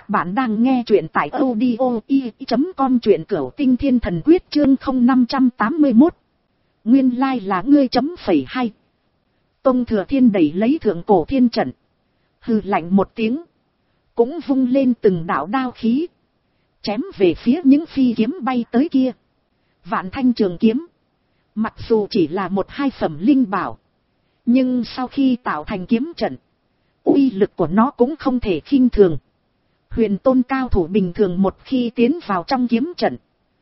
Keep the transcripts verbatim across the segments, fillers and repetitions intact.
Các bạn đang nghe truyện tại audio i chấm com truyện cửu tinh thiên thần quyết chương không năm tám mốt. Nguyên lai là ngươi chấm phẩy hai. Tông Thừa Thiên đẩy lấy thượng cổ thiên trận. Hừ lạnh một tiếng. Cũng vung lên từng đạo đao khí. Chém về phía những phi kiếm bay tới kia. Vạn thanh trường kiếm. Mặc dù chỉ là một hai phẩm linh bảo. Nhưng sau khi tạo thành kiếm trận. Uy lực của nó cũng không thể khinh thường. Huyền tôn cao thủ bình thường một khi tiến vào trong kiếm trận.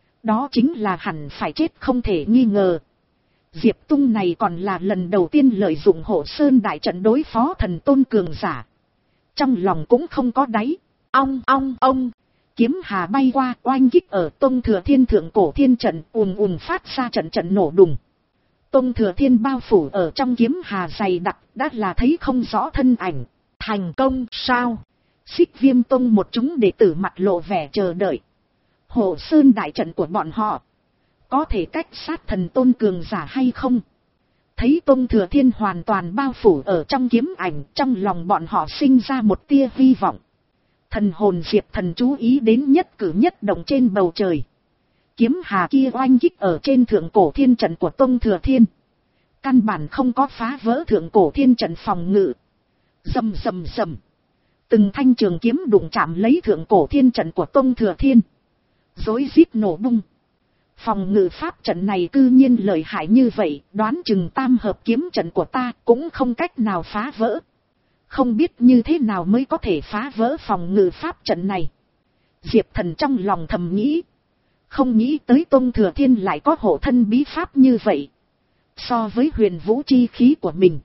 Đó chính là hẳn phải chết không thể nghi ngờ. Diệp Tung này còn là lần đầu tiên lợi dụng Hộ Sơn đại trận đối phó thần tôn cường giả. Trong lòng cũng không có đáy. Ong ong ong. Kiếm hà bay qua oanh kích ở Tông Thừa Thiên thượng cổ thiên trận, ùn ùn phát ra trận trận nổ đùng. Tông Thừa Thiên bao phủ ở trong kiếm hà dày đặc, đã là thấy không rõ thân ảnh. Thành công sao? Xích Viêm Tông một chúng đệ tử mặt lộ vẻ chờ đợi. Hộ Sơn đại trận của bọn họ có thể cách sát thần tôn cường giả hay không? Thấy Tông Thừa Thiên hoàn toàn bao phủ ở trong kiếm ảnh, trong lòng bọn họ sinh ra một tia hy vọng. Thần hồn Diệp Thần chú ý đến nhất cử nhất động trên bầu trời. Kiếm hà kia oanh kích ở trên thượng cổ thiên trận của Tông Thừa Thiên. Căn bản không có phá vỡ thượng cổ thiên trận phòng ngự. Rầm rầm rầm. Từng thanh trường kiếm đụng chạm lấy thượng cổ thiên trận của Tông Thừa Thiên. Rối rít nổ bung. Phòng ngự pháp trận này cư nhiên lợi hại như vậy, đoán chừng tam hợp kiếm trận của ta cũng không cách nào phá vỡ. Không biết như thế nào mới có thể phá vỡ phòng ngự pháp trận này. Diệp Thần trong lòng thầm nghĩ. Không nghĩ tới Tông Thừa Thiên lại có hộ thân bí pháp như vậy. So với huyền vũ chi khí của mình,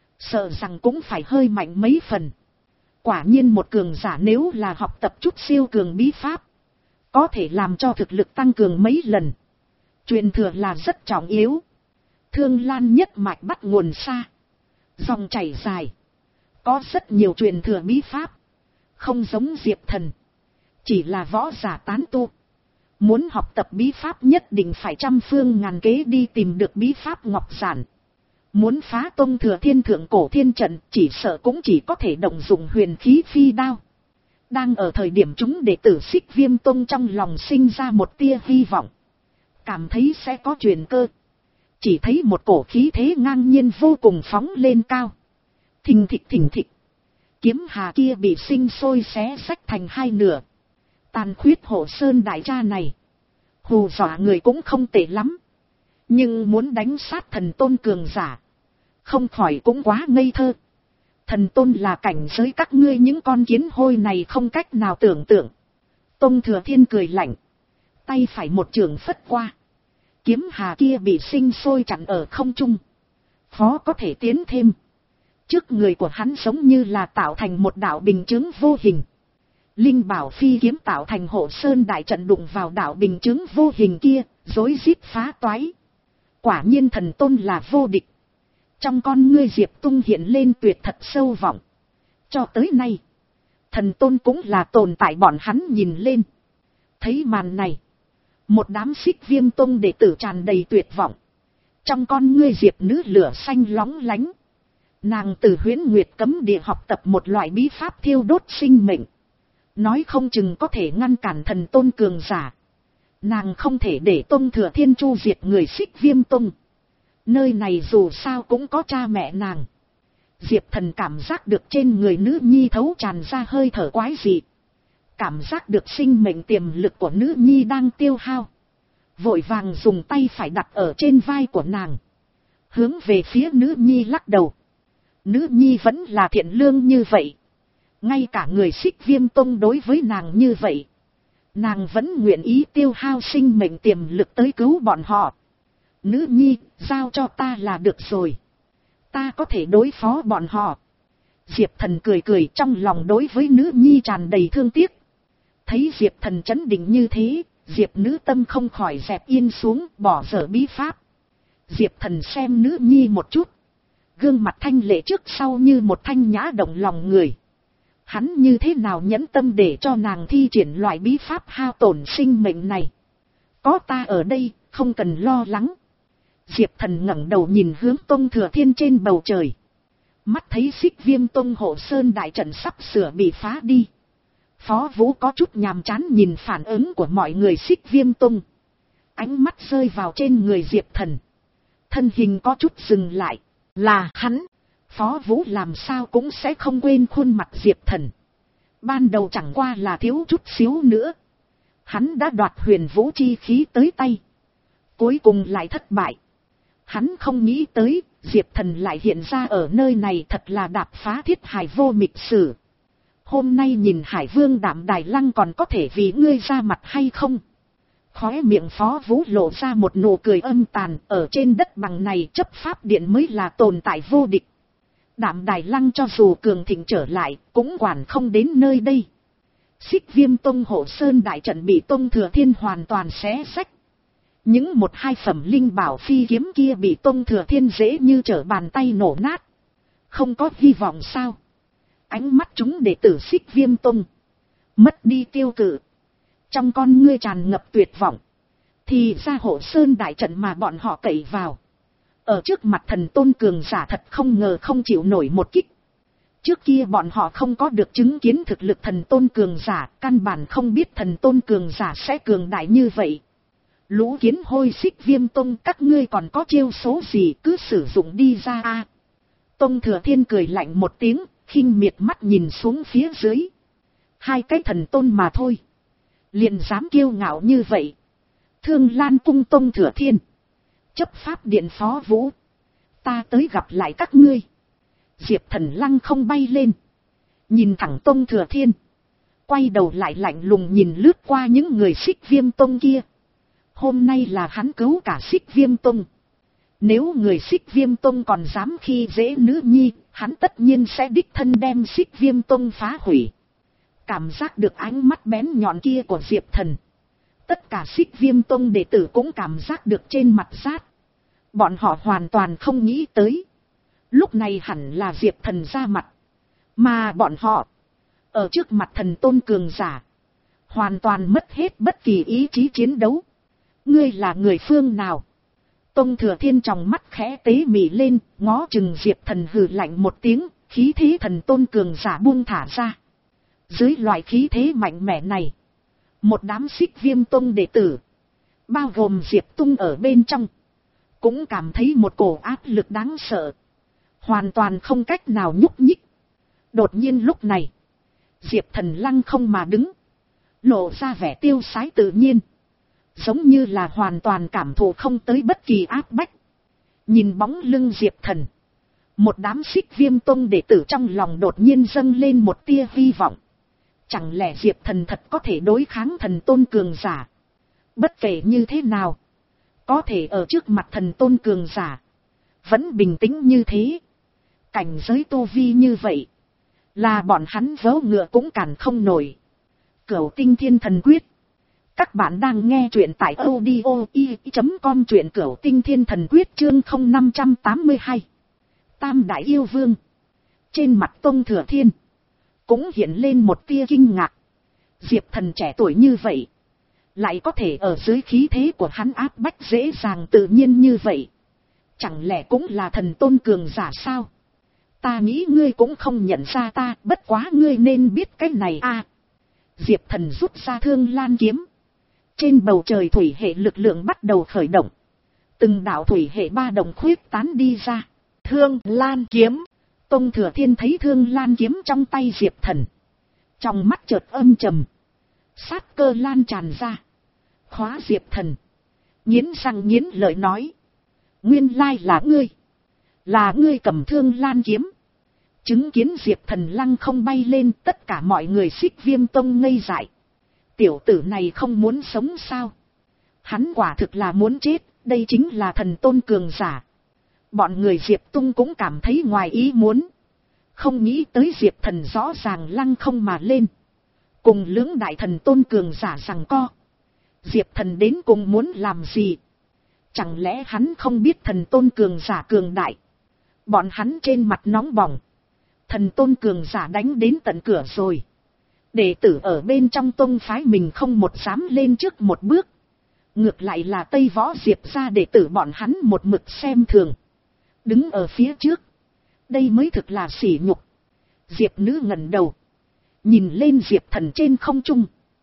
sợ rằng cũng phải hơi mạnh mấy phần. Quả nhiên một cường giả nếu là học tập chút siêu cường bí pháp, có thể làm cho thực lực tăng cường mấy lần. Truyền thừa là rất trọng yếu. Thương Lan nhất mạch bắt nguồn xa, dòng chảy dài. Có rất nhiều truyền thừa bí pháp. Không giống Diệp Thần, chỉ là võ giả tán tu. Muốn học tập bí pháp nhất định phải trăm phương ngàn kế đi tìm được bí pháp ngọc giản. Muốn phá Tông Thừa Thiên thượng cổ thiên trận, chỉ sợ cũng chỉ có thể động dụng huyền khí phi đao. Đang ở thời điểm chúng đệ tử Xích Viêm Tông trong lòng sinh ra một tia hy vọng. Cảm thấy sẽ có truyền cơ. Chỉ thấy một cổ khí thế ngang nhiên vô cùng phóng lên cao. Thình thịch thình thịch. Kiếm hà kia bị sinh sôi xé rách thành hai nửa. Tàn khuyết Hộ Sơn đại tra này. Hù dọa người cũng không tệ lắm. Nhưng muốn đánh sát thần tôn cường giả, không khỏi cũng quá ngây thơ. Thần tôn là cảnh giới các ngươi những con kiến hôi này không cách nào tưởng tượng. Tông Thừa Thiên cười lạnh. Tay phải một trường phất qua. Kiếm hà kia bị sinh sôi chặn ở không trung. Khó có thể tiến thêm. Trước người của hắn giống như là tạo thành một đạo bình chướng vô hình. Linh bảo phi kiếm tạo thành Hộ Sơn đại trận đụng vào đạo bình chướng vô hình kia, rối rít phá toái. Quả nhiên thần tôn là vô địch. Trong con ngươi Diệp Tung hiện lên tuyệt thật sâu vọng. Cho tới nay, thần tôn cũng là tồn tại bọn hắn nhìn lên. Thấy màn này, một đám Xích Viêm Tông đệ tử tràn đầy tuyệt vọng. Trong con ngươi Diệp nữ lửa xanh lóng lánh. Nàng từ Huyễn Nguyệt cấm địa học tập một loại bí pháp thiêu đốt sinh mệnh. Nói không chừng có thể ngăn cản thần tôn cường giả. Nàng không thể để Tông Thừa Thiên chu diệt người Xích Viêm Tông. Nơi này dù sao cũng có cha mẹ nàng. Diệp Thần cảm giác được trên người nữ nhi thấu tràn ra hơi thở quái dị. Cảm giác được sinh mệnh tiềm lực của nữ nhi đang tiêu hao. Vội vàng dùng tay phải đặt ở trên vai của nàng. Hướng về phía nữ nhi lắc đầu. Nữ nhi vẫn là thiện lương như vậy. Ngay cả người Xích Viêm Tông đối với nàng như vậy, nàng vẫn nguyện ý tiêu hao sinh mệnh tiềm lực tới cứu bọn họ. Nữ nhi, giao cho ta là được rồi. Ta có thể đối phó bọn họ. Diệp Thần cười cười, trong lòng đối với nữ nhi tràn đầy thương tiếc. Thấy Diệp Thần chấn định như thế, Diệp nữ tâm không khỏi dẹp yên xuống, bỏ dở bí pháp. Diệp Thần xem nữ nhi một chút. Gương mặt thanh lệ trước sau như một thanh nhã động lòng người. Hắn như thế nào nhẫn tâm để cho nàng thi triển loại bí pháp hao tổn sinh mệnh này. Có ta ở đây, không cần lo lắng. Diệp Thần ngẩng đầu nhìn hướng Tông Thừa Thiên trên bầu trời. Mắt thấy Xích Viêm Tông Hộ Sơn đại trận sắp sửa bị phá đi. Phó Vũ có chút nhàm chán nhìn phản ứng của mọi người Xích Viêm Tông. Ánh mắt rơi vào trên người Diệp Thần. Thân hình có chút dừng lại. Là hắn. Phó Vũ làm sao cũng sẽ không quên khuôn mặt Diệp Thần. Ban đầu chẳng qua là thiếu chút xíu nữa. Hắn đã đoạt huyền vũ chi khí tới tay. Cuối cùng lại thất bại. Hắn không nghĩ tới, Diệp Thần lại hiện ra ở nơi này, thật là đạp phá thiết hải vô mịch sử. Hôm nay nhìn Hải Vương Đạm Đài Lăng còn có thể vì ngươi ra mặt hay không? Khóe miệng Phó Vũ lộ ra một nụ cười âm tàn, ở trên đất bằng này chấp pháp điện mới là tồn tại vô địch. Đạm Đài Lăng cho dù cường thịnh trở lại, cũng quản không đến nơi đây. Xích Viêm Tông hộ sơn đại trận bị Tông Thừa Thiên hoàn toàn xé xách. Những một hai phẩm linh bảo phi kiếm kia bị Tông Thừa Thiên dễ như trở bàn tay nổ nát. Không có hy vọng sao? Ánh mắt chúng đệ tử Xích Viêm Tông mất đi tiêu cự. Trong con ngươi tràn ngập tuyệt vọng. Thì ra hộ sơn đại trận mà bọn họ cậy vào, ở trước mặt thần tôn cường giả thật không ngờ không chịu nổi một kích. Trước kia bọn họ không có được chứng kiến thực lực thần tôn cường giả, căn bản không biết thần tôn cường giả sẽ cường đại như vậy. Lũ kiến hôi Xích Viêm Tông, các ngươi còn có chiêu số gì cứ sử dụng đi ra a. Tông Thừa Thiên cười lạnh một tiếng, khinh miệt mắt nhìn xuống phía dưới. Hai cái thần tôn mà thôi, liền dám kiêu ngạo như vậy. Thương Lan Cung Tông Thừa Thiên, chấp pháp điện Phó Vũ, ta tới gặp lại các ngươi. Diệp Thần lăng không bay lên, nhìn thẳng Tông Thừa Thiên, quay đầu lại lạnh lùng nhìn lướt qua những người Xích Viêm Tông kia. Hôm nay là hắn cứu cả Xích Viêm Tông. Nếu người Xích Viêm Tông còn dám khi dễ nữ nhi, hắn tất nhiên sẽ đích thân đem Xích Viêm Tông phá hủy. Cảm giác được ánh mắt bén nhọn kia của Diệp Thần, tất cả Xích Viêm Tông đệ tử cũng cảm giác được trên mặt rát. Bọn họ hoàn toàn không nghĩ tới, lúc này hẳn là Diệp Thần ra mặt, mà bọn họ ở trước mặt thần tôn cường giả hoàn toàn mất hết bất kỳ ý chí chiến đấu. Ngươi là người phương nào? Tông Thừa Thiên trong mắt khẽ tế mị lên, ngó chừng Diệp Thần hừ lạnh một tiếng, khí thế thần tôn cường giả buông thả ra. Dưới loại khí thế mạnh mẽ này, một đám Xích Viêm Tông đệ tử, bao gồm Diệp Tung ở bên trong, cũng cảm thấy một cổ áp lực đáng sợ, hoàn toàn không cách nào nhúc nhích. Đột nhiên lúc này, Diệp Thần lăng không mà đứng, lộ ra vẻ tiêu sái tự nhiên, giống như là hoàn toàn cảm thụ không tới bất kỳ áp bách. Nhìn bóng lưng Diệp Thần, một đám Xích Viêm Tông đệ tử trong lòng đột nhiên dâng lên một tia hy vọng. Chẳng lẽ Diệp Thần thật có thể đối kháng thần tôn cường giả? Bất kể như thế nào, có thể ở trước mặt thần tôn cường giả vẫn bình tĩnh như thế, cảnh giới tu vi như vậy, là bọn hắn vớ ngựa cũng cản không nổi. Cửu Tinh Thiên Thần Quyết. Các bạn đang nghe truyện tại audio i chấm com, truyện Cửu Tinh Thiên Thần Quyết chương không năm trăm tám mươi hai. Tam Đại Yêu Vương. Trên mặt Tông Thừa Thiên cũng hiện lên một tia kinh ngạc. Diệp Thần trẻ tuổi như vậy, lại có thể ở dưới khí thế của hắn áp bách dễ dàng tự nhiên như vậy. Chẳng lẽ cũng là thần tôn cường giả sao? Ta nghĩ ngươi cũng không nhận ra ta, bất quá ngươi nên biết cái này a. Diệp Thần rút ra Thương Lan kiếm. Trên bầu trời thủy hệ lực lượng bắt đầu khởi động. Từng đạo thủy hệ ba đồng khuyết tán đi ra. Thương Lan kiếm. Tông Thừa Thiên thấy Thương Lan kiếm trong tay Diệp Thần, trong mắt chợt âm trầm, sát cơ lan tràn ra, khóa Diệp Thần, nghiến răng nghiến lợi nói: nguyên lai là ngươi, là ngươi cầm Thương Lan kiếm. Chứng kiến Diệp Thần lăng không bay lên, tất cả mọi người Xích Viêm Tông ngây dại. Tiểu tử này không muốn sống sao? Hắn quả thực là muốn chết, đây chính là thần tôn cường giả. Bọn người Diệp Tung cũng cảm thấy ngoài ý muốn. Không nghĩ tới Diệp Thần rõ ràng lăng không mà lên, cùng lưỡng đại thần tôn cường giả giằng co. Diệp Thần đến cùng muốn làm gì? Chẳng lẽ hắn không biết thần tôn cường giả cường đại? Bọn hắn trên mặt nóng bỏng. Thần tôn cường giả đánh đến tận cửa rồi. Đệ tử ở bên trong tông phái mình không một dám lên trước một bước. Ngược lại là Tây Võ Diệp ra đệ tử bọn hắn một mực xem thường, đứng ở phía trước. Đây mới thực là sỉ nhục. Diệp Nữ ngẩng đầu, Nhìn lên Diệp Thần trên không trung.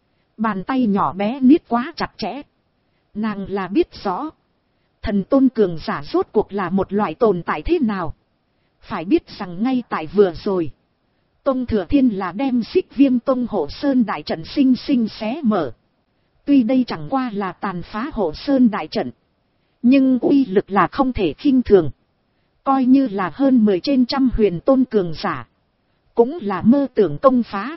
Bàn tay nhỏ bé niết quá chặt chẽ. Nàng là biết rõ. Thần tôn cường giả rốt cuộc là một loại tồn tại thế nào. Phải biết rằng ngay tại vừa rồi. Tông Thừa Thiên là đem Xích Viêm Tông Hộ Sơn đại trận sinh sinh xé mở. Tuy đây chẳng qua là tàn phá Hộ Sơn đại trận. Nhưng uy lực là không thể khinh thường. Coi như là hơn mười trên trăm huyền tôn cường giả. Cũng là mơ tưởng công phá.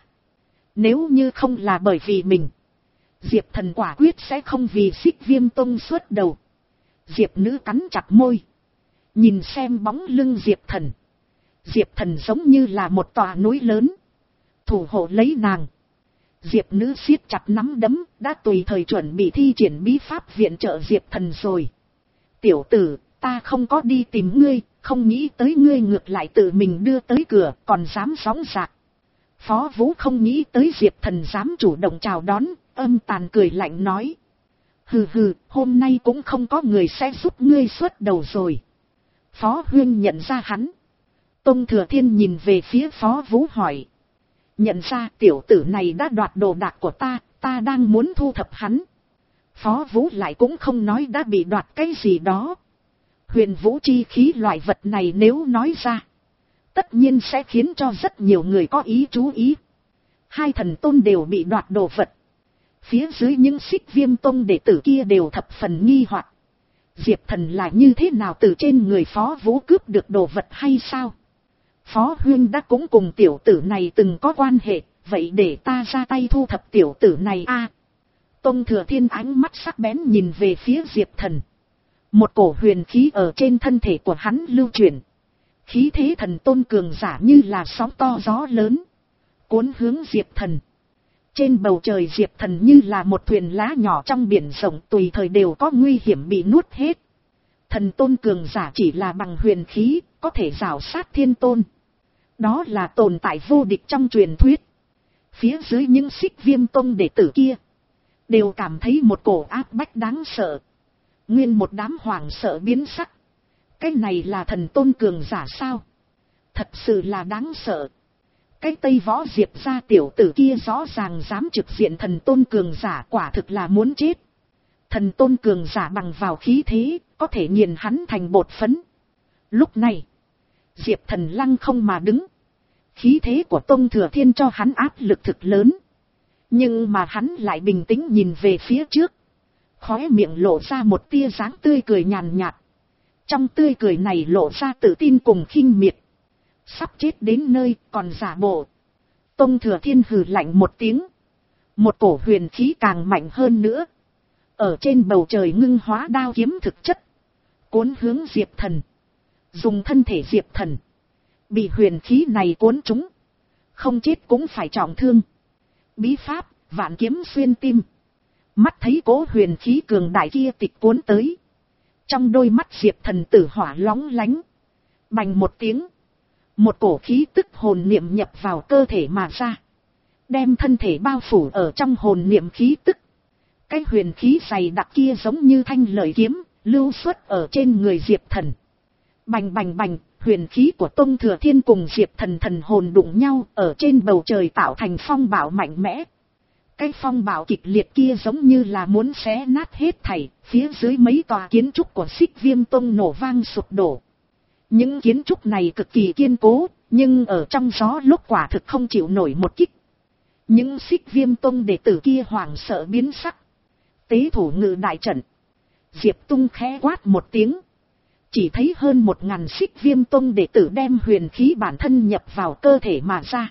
Nếu như không là bởi vì mình. Diệp Thần quả quyết sẽ không vì Xích Viêm Tông xuất đầu. Diệp nữ cắn chặt môi. Nhìn xem bóng lưng Diệp Thần. Diệp Thần giống như là một tòa núi lớn. Thủ hộ lấy nàng. Diệp nữ siết chặt nắm đấm. Đã tùy thời chuẩn bị thi triển bí pháp viện trợ Diệp Thần rồi. Tiểu tử, ta không có đi tìm ngươi. Không nghĩ tới ngươi ngược lại tự mình đưa tới cửa. Còn dám sóng rạc. Phó Vũ không nghĩ tới Diệp Thần dám chủ động chào đón. Âm tàn cười lạnh nói. Hừ hừ, hôm nay cũng không có người sẽ giúp ngươi xuất đầu rồi. Phó Huyên nhận ra hắn. Tông Thừa Thiên nhìn về phía Phó Vũ hỏi. Nhận ra tiểu tử này đã đoạt đồ đạc của ta, ta đang muốn thu thập hắn. Phó Vũ lại cũng không nói đã bị đoạt cái gì đó. Huyền vũ chi khí loại vật này nếu nói ra. Tất nhiên sẽ khiến cho rất nhiều người có ý chú ý. Hai thần tôn đều bị đoạt đồ vật. Phía dưới những Xích Viêm Tông đệ tử kia đều thập phần nghi hoặc. Diệp Thần là như thế nào từ trên người Phó Vũ cướp được đồ vật hay sao? Phó Huyên đã cũng cùng tiểu tử này từng có quan hệ, vậy để ta ra tay thu thập tiểu tử này a. À, Tông Thừa Thiên ánh mắt sắc bén nhìn về phía Diệp Thần. Một cổ huyền khí ở trên thân thể của hắn lưu chuyển. Khí thế thần tôn cường giả như là sóng to gió lớn. Cuốn hướng Diệp Thần. Trên bầu trời Diệp Thần như là một thuyền lá nhỏ trong biển rộng tùy thời đều có nguy hiểm bị nuốt hết. Thần tôn cường giả chỉ là bằng huyền khí, có thể rào sát thiên tôn. Đó là tồn tại vô địch trong truyền thuyết. Phía dưới những Xích Viêm Tông đệ tử kia, đều cảm thấy một cổ áp bách đáng sợ. Nguyên một đám hoảng sợ biến sắc. Cái này là thần tôn cường giả sao? Thật sự là đáng sợ. Cái Tây Võ Diệp gia tiểu tử kia rõ ràng dám trực diện thần tôn cường giả, quả thực là muốn chết. Thần tôn cường giả bằng vào khí thế, có thể nghiền hắn thành bột phấn. Lúc này, Diệp Thần lăng không mà đứng. Khí thế của Tông Thừa Thiên cho hắn áp lực thực lớn. Nhưng mà hắn lại bình tĩnh nhìn về phía trước. Khóe miệng lộ ra một tia dáng tươi cười nhàn nhạt. Trong tươi cười này lộ ra tự tin cùng khinh miệt. Sắp chết đến nơi còn giả bộ. Tông Thừa Thiên hừ lạnh một tiếng. Một cổ huyền khí càng mạnh hơn nữa. Ở trên bầu trời ngưng hóa đao kiếm thực chất. Cuốn hướng Diệp Thần. Dùng thân thể Diệp Thần. Bị huyền khí này cuốn trúng. Không chết cũng phải trọng thương. Bí pháp, vạn kiếm xuyên tim. Mắt thấy cố huyền khí cường đại kia tịch cuốn tới. Trong đôi mắt Diệp Thần tử hỏa lóng lánh. Bành một tiếng. Một cổ khí tức hồn niệm nhập vào cơ thể mà ra. Đem thân thể bao phủ ở trong hồn niệm khí tức. Cái huyền khí dày đặc kia giống như thanh lợi kiếm, lưu xuất ở trên người Diệp Thần. Bành bành bành, huyền khí của Tông Thừa Thiên cùng Diệp Thần thần hồn đụng nhau ở trên bầu trời tạo thành phong bạo mạnh mẽ. Cái phong bạo kịch liệt kia giống như là muốn xé nát hết thảy, phía dưới mấy tòa kiến trúc của Xích Viêm Tông nổ vang sụp đổ. Những kiến trúc này cực kỳ kiên cố, nhưng ở trong gió lúc quả thực không chịu nổi một kích. Những Xích Viêm Tông đệ tử kia hoảng sợ biến sắc. Tế thủ ngự đại trận. Diệp Tung khẽ quát một tiếng. Chỉ thấy hơn một ngàn Xích Viêm Tông đệ tử đem huyền khí bản thân nhập vào cơ thể mà ra.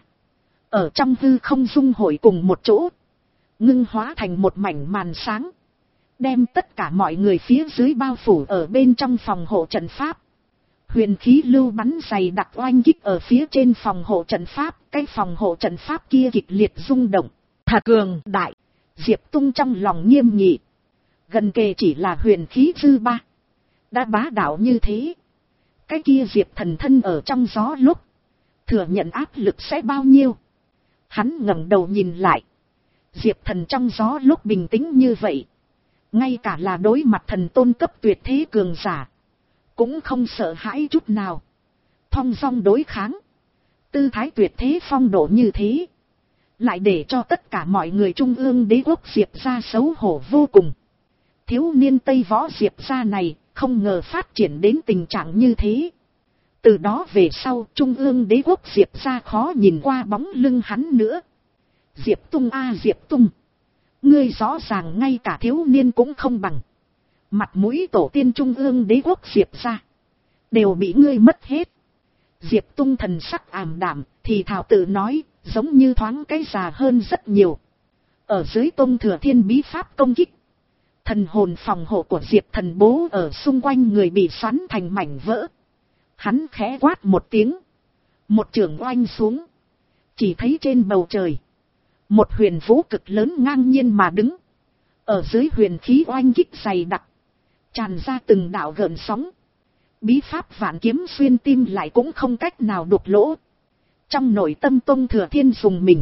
Ở trong hư không dung hội cùng một chỗ. Ngưng hóa thành một mảnh màn sáng. Đem tất cả mọi người phía dưới bao phủ ở bên trong phòng hộ trận pháp. Huyền khí lưu bắn dày đặc oanh kích ở phía trên phòng hộ trận pháp. Cái phòng hộ trận pháp kia kịch liệt rung động. Thật cường đại. Diệp Tung trong lòng nghiêm nghị. Gần kề chỉ là huyền khí dư ba. Đã bá đạo như thế. Cái kia Diệp Thần thân ở trong gió lúc. Thừa nhận áp lực sẽ bao nhiêu. Hắn ngẩng đầu nhìn lại. Diệp Thần trong gió lúc bình tĩnh như vậy. Ngay cả là đối mặt thần tôn cấp tuyệt thế cường giả. Cũng không sợ hãi chút nào. Thong dong đối kháng. Tư thái tuyệt thế phong độ như thế. lại để cho tất cả mọi người trung ương đế quốc Diệp gia xấu hổ vô cùng. Thiếu niên Tây Võ Diệp gia này không ngờ phát triển đến tình trạng như thế. Từ đó về sau trung ương đế quốc Diệp gia khó nhìn qua bóng lưng hắn nữa. Diệp Tung a Diệp Tung, ngươi rõ ràng ngay cả thiếu niên cũng không bằng. Mặt mũi tổ tiên trung ương đế quốc Diệp gia đều bị ngươi mất hết. Diệp Tung thần sắc ảm đạm, thì thảo tự nói, giống như thoáng cái già hơn rất nhiều. Ở dưới Tông Thừa Thiên bí pháp công kích, thần hồn phòng hộ của Diệp Thần bố ở xung quanh người bị xoắn thành mảnh vỡ. Hắn khẽ quát một tiếng, một chưởng oanh xuống, chỉ thấy trên bầu trời một huyền vũ cực lớn ngang nhiên mà đứng. Ở dưới huyền khí oanh kích dày đặc, tràn ra từng đạo gợn sóng. Bí pháp vạn kiếm xuyên tim lại cũng không cách nào đục lỗ. Trong nội tâm Tông Thừa Thiên dùng mình.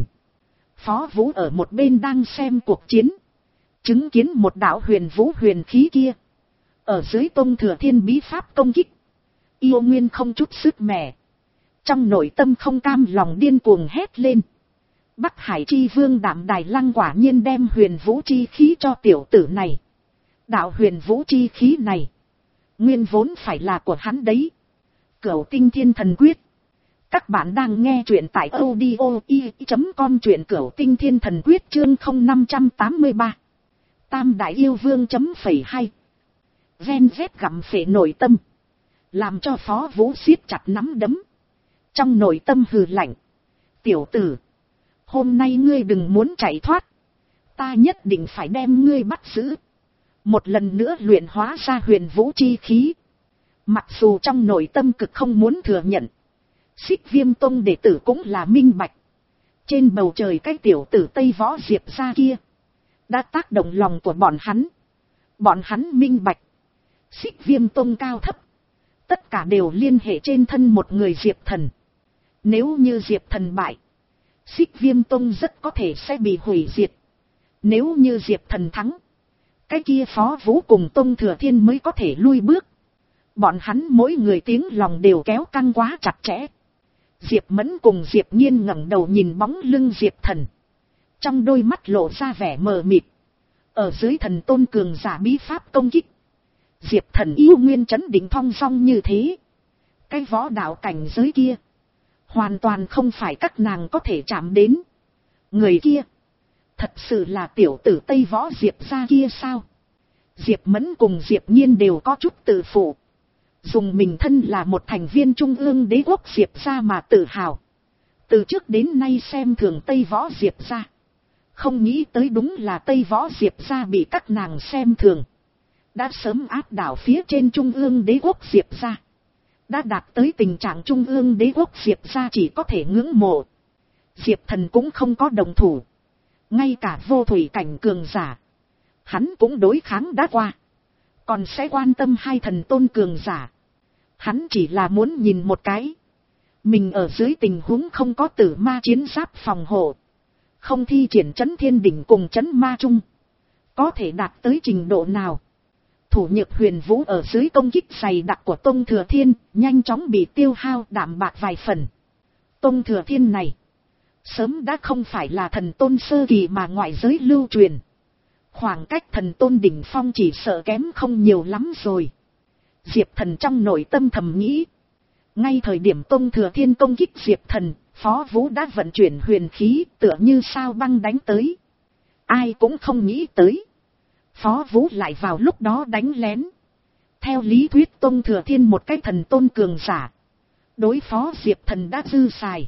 Phó Vũ ở một bên đang xem cuộc chiến, chứng kiến một đạo huyền vũ huyền khí kia ở dưới Tông Thừa Thiên bí pháp công kích, yêu nguyên không chút sức mẻ. Trong nội tâm không cam lòng điên cuồng hét lên. Bắc Hải Chi Vương Đạm Đài Lăng quả nhiên đem huyền vũ chi khí cho tiểu tử này. Đạo huyền vũ chi khí này nguyên vốn phải là của hắn đấy. Cửu Tinh Thiên Thần Quyết. Các bạn đang nghe truyện tại audio i chấm com, truyện Cửu Tinh Thiên Thần Quyết chương không năm tám ba. Tam Đại Yêu Vương chấm phẩy hai. Ven vét gặm phệ nội tâm, làm cho Phó Vũ siết chặt nắm đấm. Trong nội tâm hừ lạnh. Tiểu tử, hôm nay ngươi đừng muốn chạy thoát. Ta nhất định phải đem ngươi bắt giữ. Một lần nữa luyện hóa ra huyền vũ chi khí. Mặc dù trong nội tâm cực không muốn thừa nhận, Xích Viêm Tông đệ tử cũng là minh bạch. Trên bầu trời cái tiểu tử Tây Võ Diệp gia kia đã tác động lòng của bọn hắn. Bọn hắn minh bạch, Xích Viêm Tông cao thấp, tất cả đều liên hệ trên thân một người Diệp Thần. Nếu như Diệp Thần bại, Xích Viêm Tông rất có thể sẽ bị hủy diệt. Nếu như Diệp Thần thắng, cái kia Phó Vũ cùng Tông Thừa Thiên mới có thể lui bước. Bọn hắn mỗi người tiếng lòng đều kéo căng quá chặt chẽ. Diệp Mẫn cùng Diệp Nhiên ngẩng đầu nhìn bóng lưng Diệp Thần, trong đôi mắt lộ ra vẻ mờ mịt. Ở dưới thần tôn cường giả bí pháp công kích, Diệp Thần yêu nguyên trấn định thong dong như thế. Cái võ đạo cảnh giới kia hoàn toàn không phải các nàng có thể chạm đến. Người kia thật sự là tiểu tử Tây Võ Diệp gia kia sao? Diệp Mẫn cùng Diệp Nhiên đều có chút tự phụ, dùng mình thân là một thành viên trung ương đế quốc Diệp gia mà tự hào. Từ trước đến nay xem thường Tây Võ Diệp gia, không nghĩ tới đúng là Tây Võ Diệp gia bị các nàng xem thường, đã sớm áp đảo phía trên trung ương đế quốc Diệp gia, đã đạt tới tình trạng trung ương đế quốc Diệp gia chỉ có thể ngưỡng mộ. Diệp Thần cũng không có đồng thủ, ngay cả vô thủy cảnh cường giả hắn cũng đối kháng đã qua, còn sẽ quan tâm hai thần tôn cường giả? Hắn chỉ là muốn nhìn một cái, mình ở dưới tình huống không có tử ma chiến giáp phòng hộ, không thi triển chấn thiên đỉnh cùng chấn ma trung, có thể đạt tới trình độ nào. Thủ nhược huyền vũ ở dưới công kích dày đặc của Tông Thừa Thiên nhanh chóng bị tiêu hao đạm bạc vài phần. Tông Thừa Thiên này sớm đã không phải là thần tôn sơ kỳ mà ngoại giới lưu truyền, khoảng cách thần tôn đỉnh phong chỉ sợ kém không nhiều lắm rồi. Diệp Thần trong nội tâm thầm nghĩ. Ngay thời điểm Tông Thừa Thiên công kích Diệp Thần, Phó Vũ đã vận chuyển huyền khí tựa như sao băng đánh tới. Ai cũng không nghĩ tới, Phó Vũ lại vào lúc đó đánh lén. Theo lý thuyết Tông Thừa Thiên một cái thần tôn cường giả, đối phó Diệp Thần đã dư xài.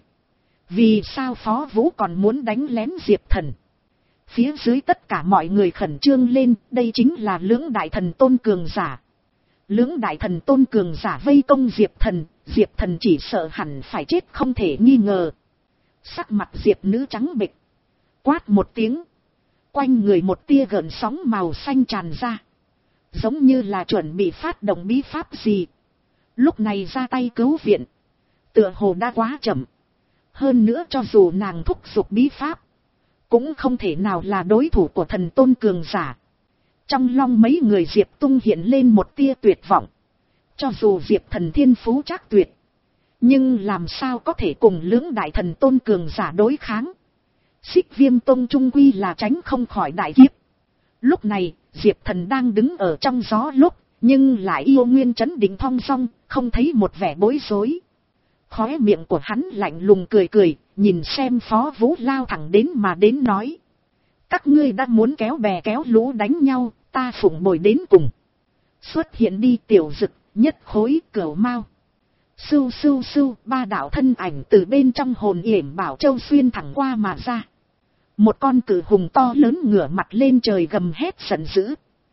Vì sao Phó Vũ còn muốn đánh lén Diệp Thần? Phía dưới tất cả mọi người khẩn trương lên, đây chính là lưỡng đại thần tôn cường giả. Lưỡng đại thần tôn cường giả vây công Diệp Thần, Diệp Thần chỉ sợ hẳn phải chết không thể nghi ngờ. Sắc mặt Diệp nữ trắng bệch, quát một tiếng, quanh người một tia gợn sóng màu xanh tràn ra, giống như là chuẩn bị phát động bí pháp gì. Lúc này ra tay cứu viện, tựa hồ đã quá chậm. Hơn nữa cho dù nàng thúc giục bí pháp, cũng không thể nào là đối thủ của thần tôn cường giả. Trong lòng mấy người Diệp Tung hiện lên một tia tuyệt vọng. Cho dù Diệp Thần thiên phú trác tuyệt, nhưng làm sao có thể cùng lưỡng đại thần tôn cường giả đối kháng. Xích Viêm Tông trung quy là tránh không khỏi đại kiếp. Lúc này, Diệp Thần đang đứng ở trong gió lúc, nhưng lại yêu nguyên trấn định thong dong, không thấy một vẻ bối rối. Khóe miệng của hắn lạnh lùng cười cười, nhìn xem Phó Vũ lao thẳng đến mà đến nói. Các ngươi đã muốn kéo bè kéo lũ đánh nhau, ta phụng bồi đến cùng. Xuất hiện đi Tiểu Dực, Nhất Khối, Cửu Mao. Sưu sưu sưu, ba đạo thân ảnh từ bên trong hồn yểm bảo châu xuyên thẳng qua mà ra. Một con cự hùng to lớn ngửa mặt lên trời gầm hét giận dữ.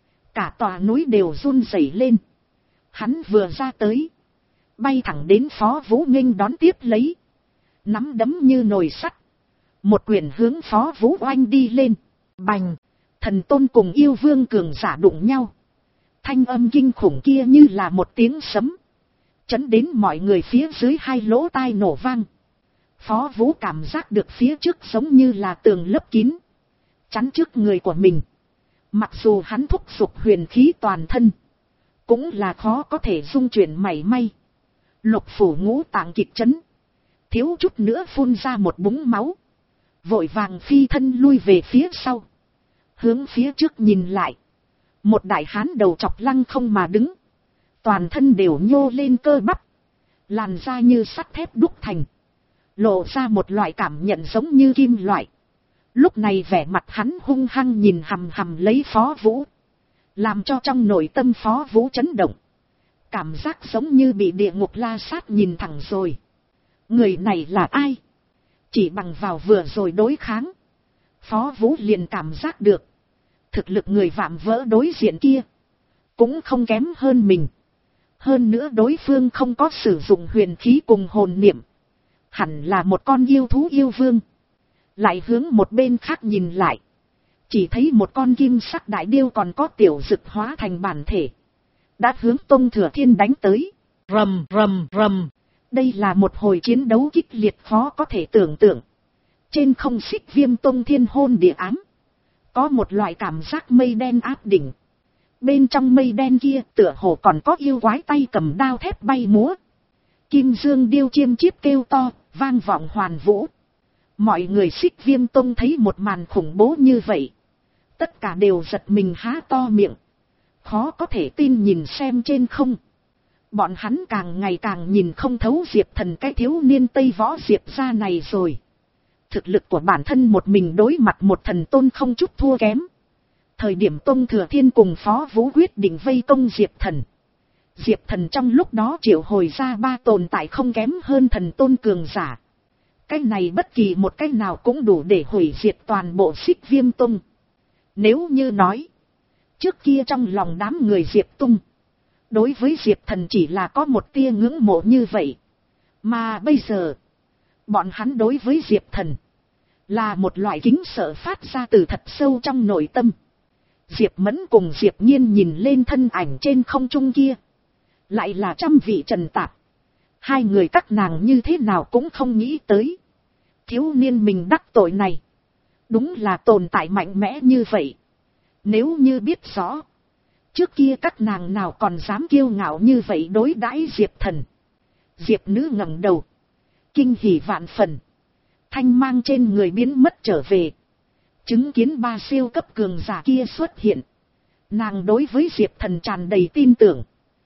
Cả tòa núi đều run rẩy lên. Hắn vừa ra tới, bay thẳng đến Phó Vũ nghênh đón tiếp lấy. Nắm đấm như nồi sắt. Một quyền hướng Phó Vũ oanh đi lên. Bành! Thần tôn cùng yêu vương cường giả đụng nhau. Thanh âm kinh khủng kia như là một tiếng sấm. Chấn đến mọi người phía dưới hai lỗ tai nổ vang. Phó Vũ cảm giác được phía trước giống như là tường lấp kín. Chắn trước người của mình. Mặc dù hắn thúc giục huyền khí toàn thân. Cũng là khó có thể dung chuyển mảy may. Lục phủ ngũ tạng kịch chấn. Thiếu chút nữa phun ra một búng máu. Vội vàng phi thân lui về phía sau. Hướng phía trước nhìn lại. Một đại hán đầu chọc lăng không mà đứng. Toàn thân đều nhô lên cơ bắp. Làn da như sắt thép đúc thành. Lộ ra một loại cảm nhận giống như kim loại. Lúc này vẻ mặt hắn hung hăng nhìn hằm hằm lấy Phó Vũ. Làm cho trong nội tâm Phó Vũ chấn động. Cảm giác giống như bị địa ngục la sát nhìn thẳng rồi. Người này là ai? Chỉ bằng vào vừa rồi đối kháng. Phó Vũ liền cảm giác được. Thực lực người vạm vỡ đối diện kia. Cũng không kém hơn mình. Hơn nữa đối phương không có sử dụng huyền khí cùng hồn niệm. Hẳn là một con yêu thú yêu vương. Lại hướng một bên khác nhìn lại. Chỉ thấy một con kim sắc đại điêu còn có Tiểu Dực hóa thành bản thể. Đã hướng Tông Thừa Thiên đánh tới. Rầm rầm rầm. Đây là một hồi chiến đấu kịch liệt khó có thể tưởng tượng. Trên không Xích Viêm Tông thiên hôn địa ám. Có một loại cảm giác mây đen áp đỉnh. Bên trong mây đen kia tựa hồ còn có yêu quái tay cầm đao thép bay múa. Kim Dương điêu chiêm chiếp kêu to, vang vọng hoàn vũ. Mọi người Xích Viêm Tông thấy một màn khủng bố như vậy. Tất cả đều giật mình há to miệng. Khó có thể tin nhìn xem trên không. Bọn hắn càng ngày càng nhìn không thấu Diệp Thần cái thiếu niên Tây Võ Diệp gia này rồi. Thực lực của bản thân một mình đối mặt một thần tôn không chút thua kém. Thời điểm Tông Thừa Thiên cùng Phó Vũ quyết định vây công Diệp Thần. Diệp Thần trong lúc đó triệu hồi ra ba tồn tại không kém hơn thần tôn cường giả. Cái này bất kỳ một cái nào cũng đủ để hủy diệt toàn bộ Xích Viêm Tông. Nếu như nói, trước kia trong lòng đám người Diệp Tung, đối với Diệp Thần chỉ là có một tia ngưỡng mộ như vậy. Mà bây giờ, bọn hắn đối với Diệp Thần, là một loại kính sợ phát ra từ thật sâu trong nội tâm. Diệp Mẫn cùng Diệp Nhiên nhìn lên thân ảnh trên không trung kia. Lại là trăm vị trần tạp. Hai người các nàng như thế nào cũng không nghĩ tới. Thiếu niên mình đắc tội này. Đúng là tồn tại mạnh mẽ như vậy. Nếu như biết rõ. Trước kia các nàng nào còn dám kiêu ngạo như vậy đối đãi Diệp Thần. Diệp nữ ngẩng đầu. Kinh hỉ vạn phần. Thanh mang trên người biến mất trở về. Chứng kiến ba siêu cấp cường giả kia xuất hiện. Nàng đối với Diệp Thần tràn đầy tin tưởng.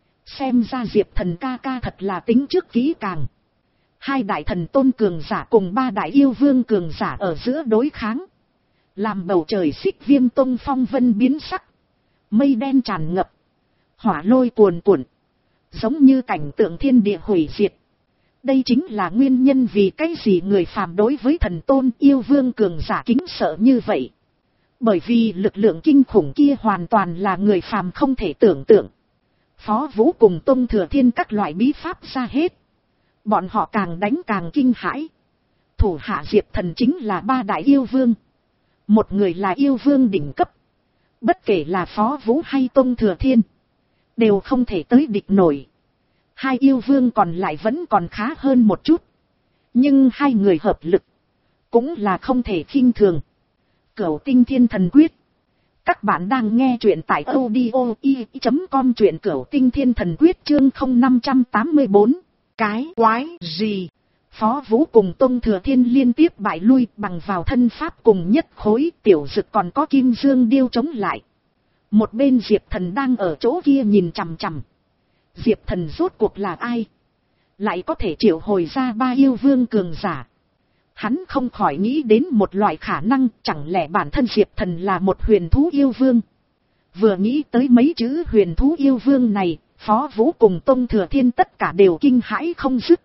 Xem ra Diệp Thần ca ca thật là tính trước kỹ càng. Hai đại thần tôn cường giả cùng ba đại yêu vương cường giả ở giữa đối kháng. Làm bầu trời Xích Viêm Tông phong vân biến sắc. Mây đen tràn ngập. Hỏa lôi cuồn cuộn. Giống như cảnh tượng thiên địa hủy diệt. Đây chính là nguyên nhân vì cái gì người phàm đối với thần tôn yêu vương cường giả kính sợ như vậy. Bởi vì lực lượng kinh khủng kia hoàn toàn là người phàm không thể tưởng tượng. Phó Vũ cùng Tông Thừa Thiên các loại bí pháp ra hết. Bọn họ càng đánh càng kinh hãi. Thủ hạ Diệp Thần chính là ba đại yêu vương. Một người là yêu vương đỉnh cấp. Bất kể là Phó Vũ hay Tông Thừa Thiên. Đều không thể tới địch nổi. Hai yêu vương còn lại vẫn còn khá hơn một chút. Nhưng hai người hợp lực. Cũng là không thể khinh thường. Cửu Tinh Thiên Thần Quyết. Các bạn đang nghe truyện tại audio i chấm com truyện Cửu Tinh Thiên Thần Quyết chương không năm tám mươi bốn. Cái quái gì? Phó Vũ cùng Tông Thừa Thiên liên tiếp bại lui, bằng vào thân pháp cùng nhất khối, Tiểu Dực còn có Kim Dương Điêu chống lại. Một bên Diệp Thần đang ở chỗ kia nhìn chằm chằm. Diệp Thần rốt cuộc là ai? Lại có thể triệu hồi ra ba yêu vương cường giả. Hắn không khỏi nghĩ đến một loại khả năng, chẳng lẽ bản thân Diệp Thần là một huyền thú yêu vương. Vừa nghĩ tới mấy chữ huyền thú yêu vương này, Phó Vũ cùng Tông Thừa Thiên tất cả đều kinh hãi không dứt.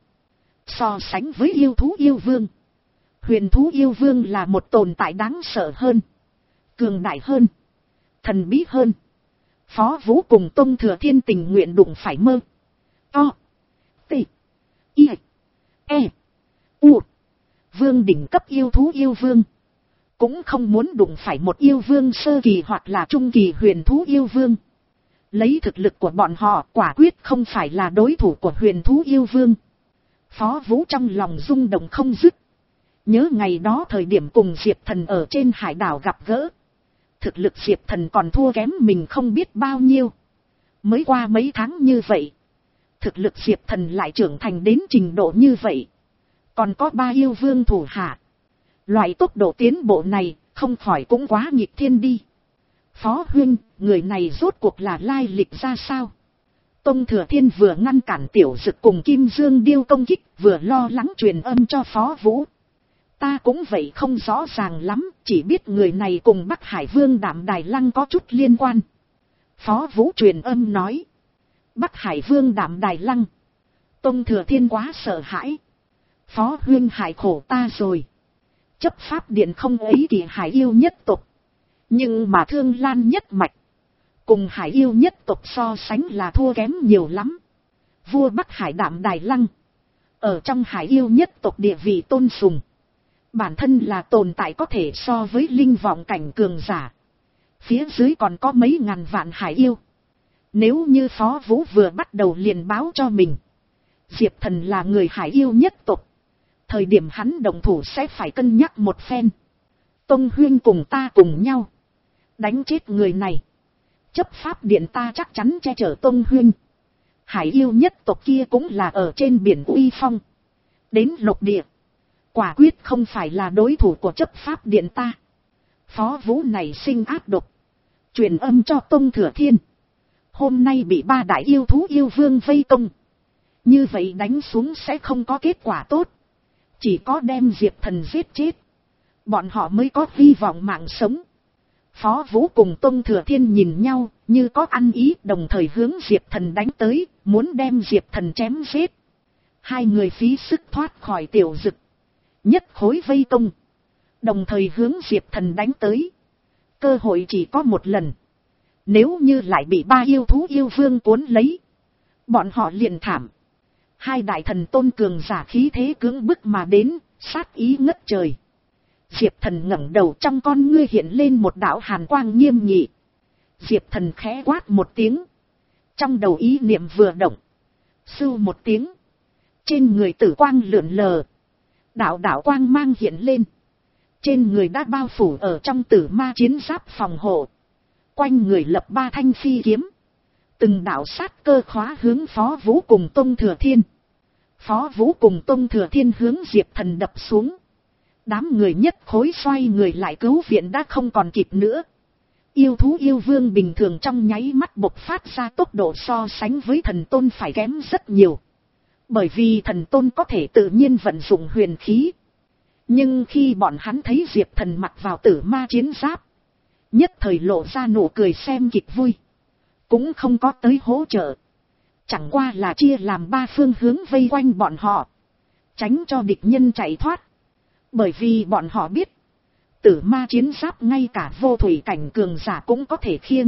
So sánh với yêu thú yêu vương, huyền thú yêu vương là một tồn tại đáng sợ hơn, cường đại hơn, thần bí hơn. Phó Vũ cùng Tông Thừa Thiên tình nguyện đụng phải mơ to tê i e u vương đỉnh cấp yêu thú yêu vương, cũng không muốn đụng phải một yêu vương sơ kỳ hoặc là trung kỳ huyền thú yêu vương. Lấy thực lực của bọn họ quả quyết không phải là đối thủ của huyền thú yêu vương. Phó Vũ trong lòng rung động không dứt. Nhớ ngày đó thời điểm cùng Diệp Thần ở trên hải đảo gặp gỡ. Thực lực Diệp Thần còn thua kém mình không biết bao nhiêu. Mới qua mấy tháng như vậy, thực lực Diệp Thần lại trưởng thành đến trình độ như vậy. Còn có ba yêu vương thủ hạ. Loại tốc độ tiến bộ này không khỏi cũng quá nghịch thiên đi. Phó huynh, người này rốt cuộc là lai lịch ra sao? Tông Thừa Thiên vừa ngăn cản Tiểu Dực cùng Kim Dương Điêu công kích, vừa lo lắng truyền âm cho Phó Vũ. Ta cũng vậy không rõ ràng lắm, chỉ biết người này cùng Bắc Hải Vương Đạm Đài Lăng có chút liên quan. Phó Vũ truyền âm nói. Bắc Hải Vương Đạm Đài Lăng. Tông Thừa Thiên quá sợ hãi. Phó huynh hại khổ ta rồi. Chấp pháp điện không ấy thì hải yêu nhất tộc. Nhưng mà Thương Lan nhất mạch cùng hải yêu nhất tộc so sánh là thua kém nhiều lắm. Vua Bắc Hải Đạm Đài Lăng ở trong hải yêu nhất tộc địa vị tôn sùng. Bản thân là tồn tại có thể so với linh vọng cảnh cường giả. Phía dưới còn có mấy ngàn vạn hải yêu. Nếu như Phó Vũ vừa bắt đầu liền báo cho mình Diệp Thần là người hải yêu nhất tộc, thời điểm hắn động thủ sẽ phải cân nhắc một phen. Tông huynh cùng ta cùng nhau đánh chết người này. Chấp pháp điện ta chắc chắn che chở Tông huynh. Hải yêu nhất tộc kia cũng là ở trên biển uy phong. Đến lục địa, quả quyết không phải là đối thủ của chấp pháp điện ta. Phó Vũ này sinh ác độc. Truyền âm cho Tông Thừa Thiên. Hôm nay bị ba đại yêu thú yêu vương vây công. Như vậy đánh xuống sẽ không có kết quả tốt. Chỉ có đem Diệp Thần giết chết, bọn họ mới có hy vọng mạng sống. Phó Vũ cùng Tông Thừa Thiên nhìn nhau, như có ăn ý, đồng thời hướng Diệp Thần đánh tới, muốn đem Diệp Thần chém giết. Hai người phí sức thoát khỏi Tiểu Dực, nhất khối vây công, đồng thời hướng Diệp Thần đánh tới. Cơ hội chỉ có một lần. Nếu như lại bị ba yêu thú yêu vương cuốn lấy, bọn họ liền thảm. Hai đại thần tôn cường giả khí thế cưỡng bức mà đến, sát ý ngất trời. Diệp Thần ngẩng đầu, trong con ngươi hiện lên một đạo hàn quang nghiêm nghị. Diệp Thần khẽ quát một tiếng. Trong đầu ý niệm vừa động. Sưu một tiếng. Trên người tử quang lượn lờ. Đạo đạo quang mang hiện lên. Trên người đã bao phủ ở trong tử ma chiến giáp phòng hộ. Quanh người lập ba thanh phi kiếm. Từng đạo sát cơ khóa hướng Phó Vũ cùng Tông Thừa Thiên. Phó Vũ cùng Tông Thừa Thiên hướng Diệp Thần đập xuống. Đám người nhất khối xoay người lại cứu viện đã không còn kịp nữa. Yêu thú yêu vương bình thường trong nháy mắt bộc phát ra tốc độ so sánh với thần tôn phải kém rất nhiều. Bởi vì thần tôn có thể tự nhiên vận dụng huyền khí. Nhưng khi bọn hắn thấy Diệp Thần mặc vào tử ma chiến giáp, nhất thời lộ ra nụ cười xem kịch vui. Cũng không có tới hỗ trợ. Chẳng qua là chia làm ba phương hướng vây quanh bọn họ, tránh cho địch nhân chạy thoát. Bởi vì bọn họ biết, tử ma chiến giáp ngay cả vô thủy cảnh cường giả cũng có thể khiêng.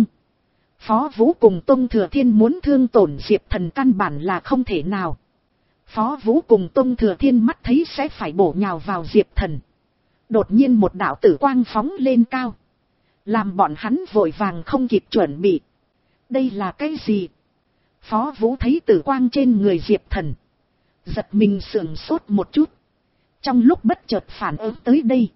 Phó Vũ cùng Tông Thừa Thiên muốn thương tổn Diệp Thần căn bản là không thể nào. Phó Vũ cùng Tông Thừa Thiên mắt thấy sẽ phải bổ nhào vào Diệp Thần. Đột nhiên một đạo tử quang phóng lên cao, làm bọn hắn vội vàng không kịp chuẩn bị. Đây là cái gì? Phó Vũ thấy tử quang trên người Diệp Thần, giật mình sườn sốt một chút. Trong lúc bất chợt phản ứng tới đây,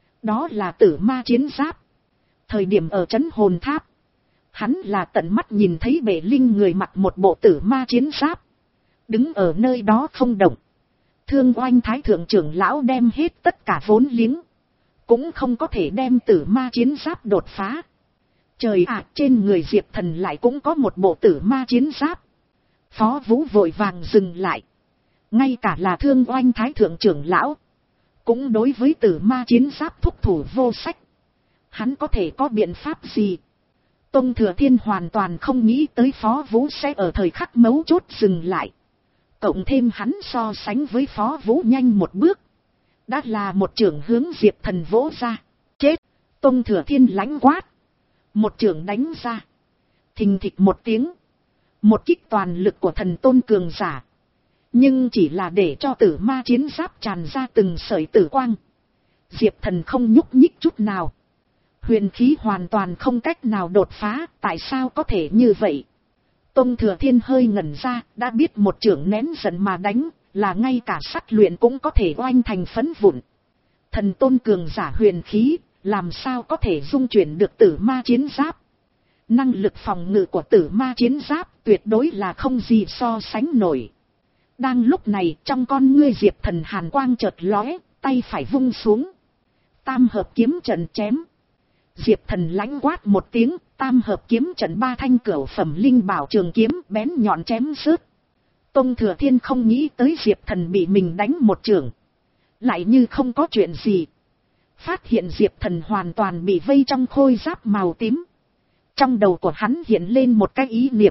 đó là tử ma chiến giáp. Thời điểm ở trấn hồn tháp, hắn là tận mắt nhìn thấy Bệ Linh người mặc một bộ tử ma chiến giáp, đứng ở nơi đó không động. Thương Oanh Thái thượng trưởng lão đem hết tất cả vốn liếng, cũng không có thể đem tử ma chiến giáp đột phá. Trời ạ, trên người Diệp Thần lại cũng có một bộ tử ma chiến giáp. Phó Vũ vội vàng dừng lại. Ngay cả là Thương Oanh Thái thượng trưởng lão, cũng đối với tử ma chiến giáp thúc thủ vô sách. Hắn có thể có biện pháp gì? Tông Thừa Thiên hoàn toàn không nghĩ tới Phó Vũ sẽ ở thời khắc mấu chốt dừng lại. Cộng thêm hắn so sánh với Phó Vũ nhanh một bước, đã là một chưởng hướng Diệp Thần vỗ ra. Chết! Tông Thừa Thiên lãnh quát. Một chưởng đánh ra. Thình thịch một tiếng. Một kích toàn lực của thần tôn cường giả. Nhưng chỉ là để cho tử ma chiến giáp tràn ra từng sợi tử quang. Diệp Thần không nhúc nhích chút nào. Huyền khí hoàn toàn không cách nào đột phá. Tại sao có thể như vậy? Tông Thừa Thiên hơi ngẩn ra. Đã biết một chưởng nén giận mà đánh, là ngay cả sắt luyện cũng có thể oanh thành phấn vụn. Thần tôn cường giả huyền khí, làm sao có thể dung chuyển được tử ma chiến giáp? Năng lực phòng ngự của tử ma chiến giáp tuyệt đối là không gì so sánh nổi. Đang lúc này, trong con ngươi Diệp Thần hàn quang chợt lóe, tay phải vung xuống. Tam hợp kiếm trận chém. Diệp Thần lãnh quát một tiếng, tam hợp kiếm trận ba thanh cửu phẩm linh bảo trường kiếm bén nhọn chém rớt. Tông Thừa Thiên không nghĩ tới Diệp Thần bị mình đánh một chưởng, lại như không có chuyện gì. Phát hiện Diệp Thần hoàn toàn bị vây trong khôi giáp màu tím. Trong đầu của hắn hiện lên một cái ý niệm.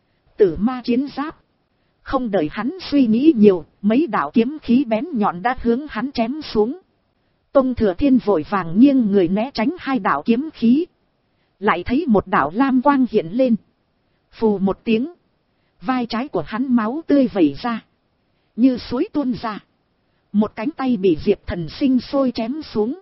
Tử ma chiến giáp. Không đợi hắn suy nghĩ nhiều, mấy đạo kiếm khí bén nhọn đã hướng hắn chém xuống. Tông Thừa Thiên vội vàng nghiêng người né tránh hai đạo kiếm khí. Lại thấy một đạo lam quang hiện lên. Phù một tiếng. Vai trái của hắn máu tươi vẩy ra. Như suối tuôn ra. Một cánh tay bị Diệp Thần sinh sôi chém xuống.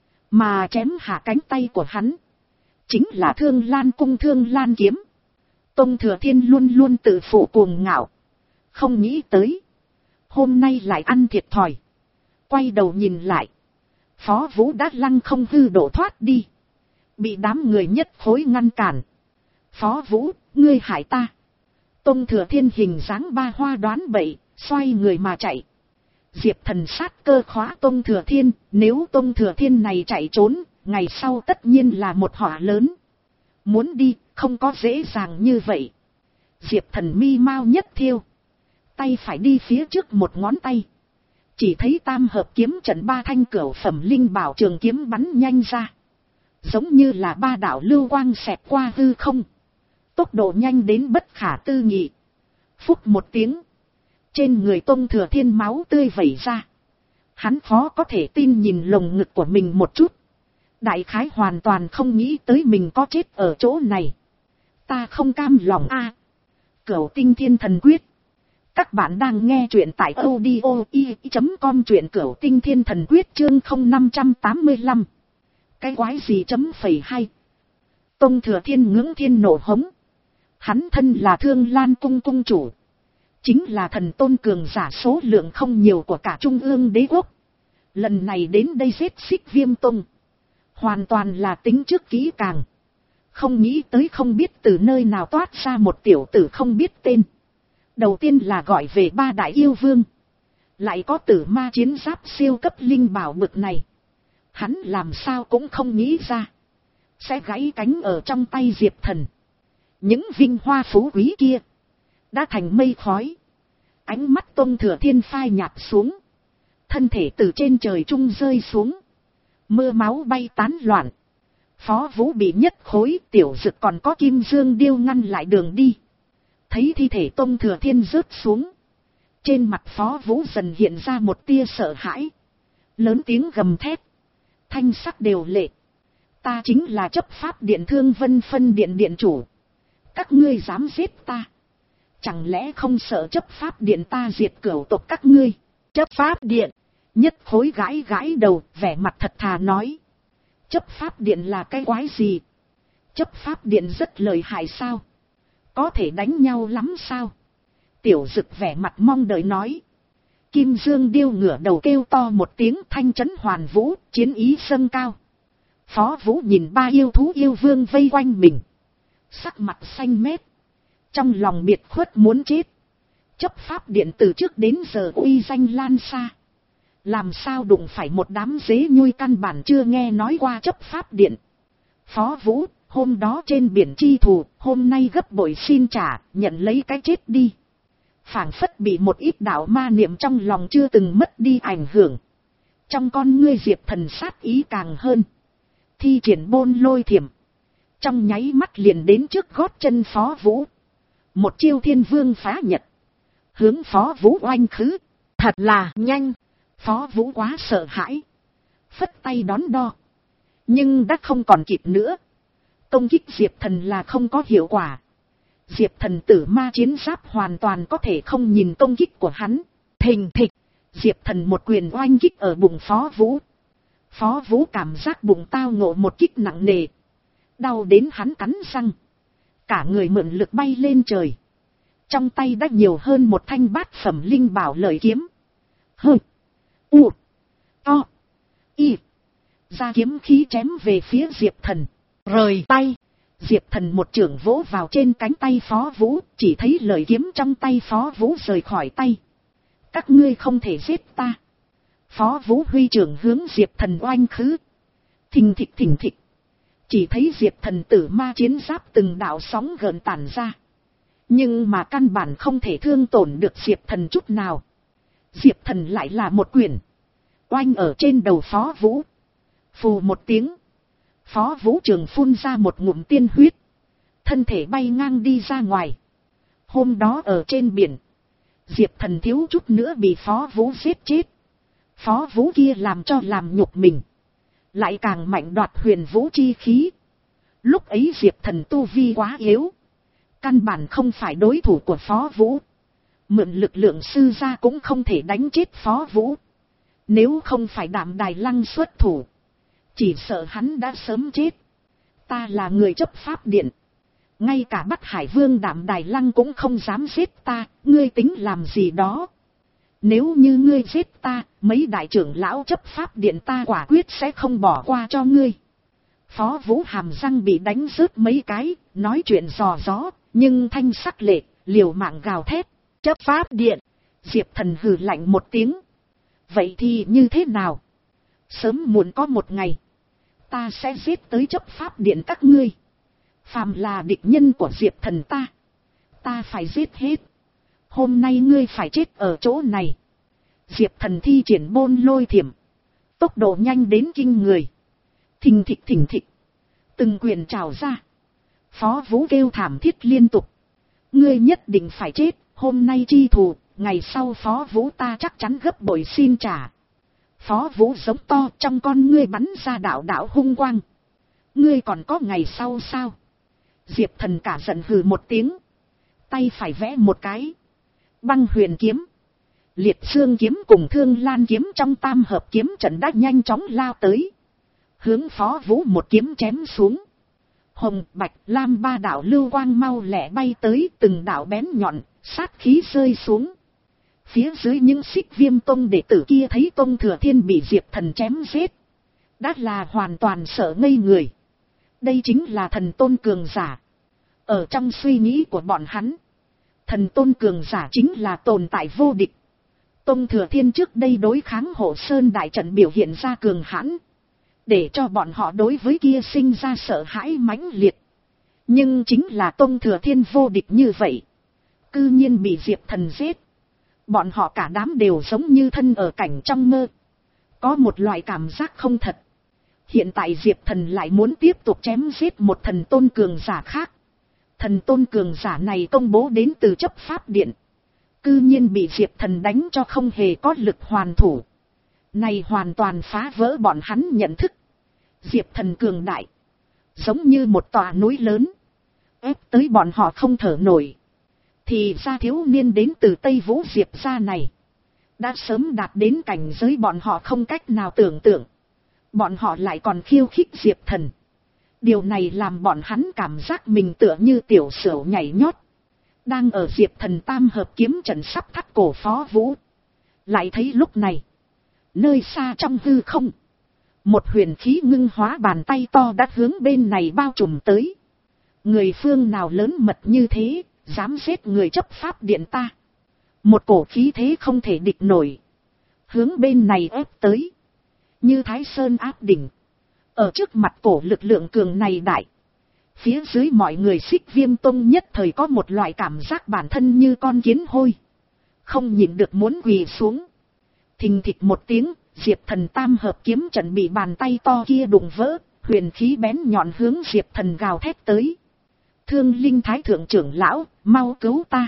Mà chém hạ cánh tay của hắn, chính là Thương Lan cung Thương Lan kiếm. Tông Thừa Thiên luôn luôn tự phụ cuồng ngạo. Không nghĩ tới. Hôm nay lại ăn thiệt thòi. Quay đầu nhìn lại. Phó Vũ đã lăng không hư đổ thoát đi. Bị đám người nhất khối ngăn cản. Phó Vũ, ngươi hại ta. Tông Thừa Thiên hình dáng ba hoa đoán bậy, xoay người mà chạy. Diệp Thần sát cơ khóa Tông Thừa Thiên, nếu Tông Thừa Thiên này chạy trốn, ngày sau tất nhiên là một họa lớn. Muốn đi, không có dễ dàng như vậy. Diệp Thần mi mau nhất thiêu. Tay phải đi phía trước một ngón tay. Chỉ thấy tam hợp kiếm trận ba thanh cửu phẩm linh bảo trường kiếm bắn nhanh ra. Giống như là ba đạo lưu quang xẹt qua hư không. Tốc độ nhanh đến bất khả tư nghị. Phúc một tiếng. Trên người Tông Thừa Thiên máu tươi vẩy ra. Hắn khó có thể tin nhìn lồng ngực của mình một chút. Đại khái hoàn toàn không nghĩ tới mình có chết ở chỗ này. Ta không cam lòng a. À, Cửu Tinh Thiên Thần Quyết. Các bạn đang nghe truyện tại audio i chấm com, truyện Cửu Tinh Thiên Thần Quyết chương không năm tám lăm. Cái quái gì chấm phẩy hay. Tông Thừa Thiên ngưỡng thiên nổ hống. Hắn thân là Thương Lan cung cung chủ. Chính là thần tôn cường giả số lượng không nhiều của cả Trung ương đế quốc. Lần này đến đây giết Xích Viêm Tông. Hoàn toàn là tính trước kỹ càng. Không nghĩ tới không biết từ nơi nào toát ra một tiểu tử không biết tên. Đầu tiên là gọi về ba đại yêu vương. Lại có tử ma chiến giáp siêu cấp linh bảo bực này. Hắn làm sao cũng không nghĩ ra. Sẽ gãy cánh ở trong tay Diệp Thần. Những vinh hoa phú quý kia đã thành mây khói. Ánh mắt Tông Thừa Thiên phai nhạt xuống. Thân thể từ trên trời trung rơi xuống. Mưa máu bay tán loạn. Phó Vũ bị nhất khối, Tiểu Dực còn có Kim Dương Điêu ngăn lại đường đi. Thấy thi thể Tông Thừa Thiên rớt xuống. Trên mặt Phó Vũ dần hiện ra một tia sợ hãi. Lớn tiếng gầm thét. Thanh sắc đều lệ. Ta chính là chấp pháp điện Thương Vân phân điện điện chủ. Các ngươi dám giết ta. Chẳng lẽ không sợ chấp pháp điện ta diệt cửu tộc các ngươi? Chấp pháp điện. Nhất khối gãi gãi đầu, vẻ mặt thật thà nói. Chấp pháp điện là cái quái gì? Chấp pháp điện rất lợi hại sao? Có thể đánh nhau lắm sao? Tiểu Dực vẻ mặt mong đợi nói. Kim Dương Điêu ngửa đầu kêu to một tiếng, thanh chấn hoàn vũ, chiến ý dâng cao. Phó Vũ nhìn ba yêu thú yêu vương vây quanh mình. Sắc mặt xanh mét. Trong lòng biệt khuất muốn chết. Chấp pháp điện từ trước đến giờ uy danh lan xa. Làm sao đụng phải một đám dế nhôi căn bản chưa nghe nói qua chấp pháp điện. Phó Vũ, hôm đó trên biển chi thù, hôm nay gấp bội xin trả, nhận lấy cái chết đi. Phảng phất bị một ít đạo ma niệm trong lòng chưa từng mất đi ảnh hưởng. Trong con ngươi Diệp Thần sát ý càng hơn. Thi triển bôn lôi thiểm. Trong nháy mắt liền đến trước gót chân Phó Vũ. Một chiêu thiên vương phá nhật. Hướng Phó Vũ oanh khứ. Thật là nhanh. Phó Vũ quá sợ hãi. Phất tay đón đo. Nhưng đã không còn kịp nữa. Công kích Diệp Thần là không có hiệu quả. Diệp Thần tử ma chiến giáp hoàn toàn có thể không nhìn công kích của hắn. Thình thịch. Diệp Thần một quyền oanh kích ở bụng Phó Vũ. Phó Vũ cảm giác bụng tao ngộ một kích nặng nề. Đau đến hắn cắn răng. Cả người mượn lực bay lên trời. Trong tay đã nhiều hơn một thanh bát phẩm linh bảo lợi kiếm. Hơ. U. To. Y. Ra kiếm khí chém về phía Diệp Thần. Rời tay. Diệp Thần một chưởng vỗ vào trên cánh tay Phó Vũ. Chỉ thấy lợi kiếm trong tay Phó Vũ rời khỏi tay. Các ngươi không thể giết ta. Phó Vũ huy trưởng hướng Diệp Thần oanh khứ. Thình thịch thình thịch. Chỉ thấy Diệp Thần tử ma chiến giáp từng đạo sóng gợn tản ra. Nhưng mà căn bản không thể thương tổn được Diệp Thần chút nào. Diệp Thần lại là một quyền. Oanh ở trên đầu Phó Vũ. Phù một tiếng. Phó Vũ trường phun ra một ngụm tiên huyết. Thân thể bay ngang đi ra ngoài. Hôm đó ở trên biển. Diệp Thần thiếu chút nữa bị Phó Vũ giết chết. Phó Vũ kia làm cho làm nhục mình. Lại càng mạnh đoạt huyền vũ chi khí. Lúc ấy Diệp Thần tu vi quá yếu. Căn bản không phải đối thủ của Phó Vũ. Mượn lực lượng sư gia cũng không thể đánh chết Phó Vũ. Nếu không phải Đạm Đài Lăng xuất thủ. Chỉ sợ hắn đã sớm chết. Ta là người chấp pháp điện. Ngay cả Bắc Hải Vương Đạm Đài Lăng cũng không dám giết ta. Ngươi tính làm gì đó. Nếu như ngươi giết ta, mấy đại trưởng lão chấp pháp điện ta quả quyết sẽ không bỏ qua cho ngươi. Phó Vũ hàm răng bị đánh rớt mấy cái, nói chuyện dò dó, nhưng thanh sắc lệ, liều mạng gào thét. Chấp pháp điện. Diệp Thần hừ lạnh một tiếng. Vậy thì như thế nào? Sớm muộn có một ngày. Ta sẽ giết tới chấp pháp điện các ngươi. Phàm là địch nhân của Diệp Thần ta. Ta phải giết hết. Hôm nay ngươi phải chết ở chỗ này. Diệp Thần thi triển bôn lôi thiểm. Tốc độ nhanh đến kinh người. Thình thịch thình thịch. Từng quyền trào ra. Phó Vũ kêu thảm thiết liên tục. Ngươi nhất định phải chết. Hôm nay chi thù. Ngày sau Phó Vũ ta chắc chắn gấp bội xin trả. Phó Vũ giống to trong con ngươi bắn ra đạo đạo hung quang. Ngươi còn có ngày sau sao? Diệp Thần cả giận hừ một tiếng. Tay phải vẽ một cái. Băng huyền kiếm. Liệt xương kiếm cùng Thương Lan kiếm trong tam hợp kiếm trận đã nhanh chóng lao tới. Hướng Phó Vũ một kiếm chém xuống. Hồng, bạch, lam ba đạo lưu quang mau lẹ bay tới, từng đạo bén nhọn, sát khí rơi xuống. Phía dưới những Xích Viêm Tông đệ tử kia thấy Tông Thừa Thiên bị Diệp Thần chém giết. Đã là hoàn toàn sợ ngây người. Đây chính là thần tôn cường giả. Ở trong suy nghĩ của bọn hắn, thần tôn cường giả chính là tồn tại vô địch. Tông Thừa Thiên trước đây đối kháng Hộ Sơn đại trận biểu hiện ra cường hãn, để cho bọn họ đối với kia sinh ra sợ hãi mãnh liệt. Nhưng chính là Tông Thừa Thiên vô địch như vậy, cư nhiên bị Diệp Thần giết. Bọn họ cả đám đều giống như thân ở cảnh trong mơ. Có một loại cảm giác không thật. Hiện tại Diệp Thần lại muốn tiếp tục chém giết một thần tôn cường giả khác. Thần tôn cường giả này công bố đến từ chấp pháp điện. Cư nhiên bị Diệp Thần đánh cho không hề có lực hoàn thủ. Này hoàn toàn phá vỡ bọn hắn nhận thức. Diệp Thần cường đại. Giống như một tòa núi lớn. Ép tới bọn họ không thở nổi. Thì ra thiếu niên đến từ Tây Vũ Diệp gia này. Đã sớm đạt đến cảnh giới bọn họ không cách nào tưởng tượng. Bọn họ lại còn khiêu khích Diệp Thần. Điều này làm bọn hắn cảm giác mình tựa như tiểu sửu nhảy nhót. Đang ở Diệp Thần tam hợp kiếm trận sắp thắt cổ Phó Vũ. Lại thấy lúc này. Nơi xa trong hư không. Một huyền khí ngưng hóa bàn tay to đã hướng bên này bao trùm tới. Người phương nào lớn mật như thế, dám giết người chấp pháp điện ta. Một cổ khí thế không thể địch nổi, hướng bên này ép tới, như Thái Sơn áp đỉnh. Ở trước mặt cổ lực lượng cường này đại, phía dưới mọi người Xích Viêm Tông nhất thời có một loại cảm giác bản thân như con kiến hôi, không nhịn được muốn quỳ xuống. Thình thịch một tiếng, Diệp Thần tam hợp kiếm trận bị bàn tay to kia đụng vỡ, huyền khí bén nhọn hướng Diệp Thần gào thét tới. Thương Linh Thái thượng trưởng lão, mau cứu ta.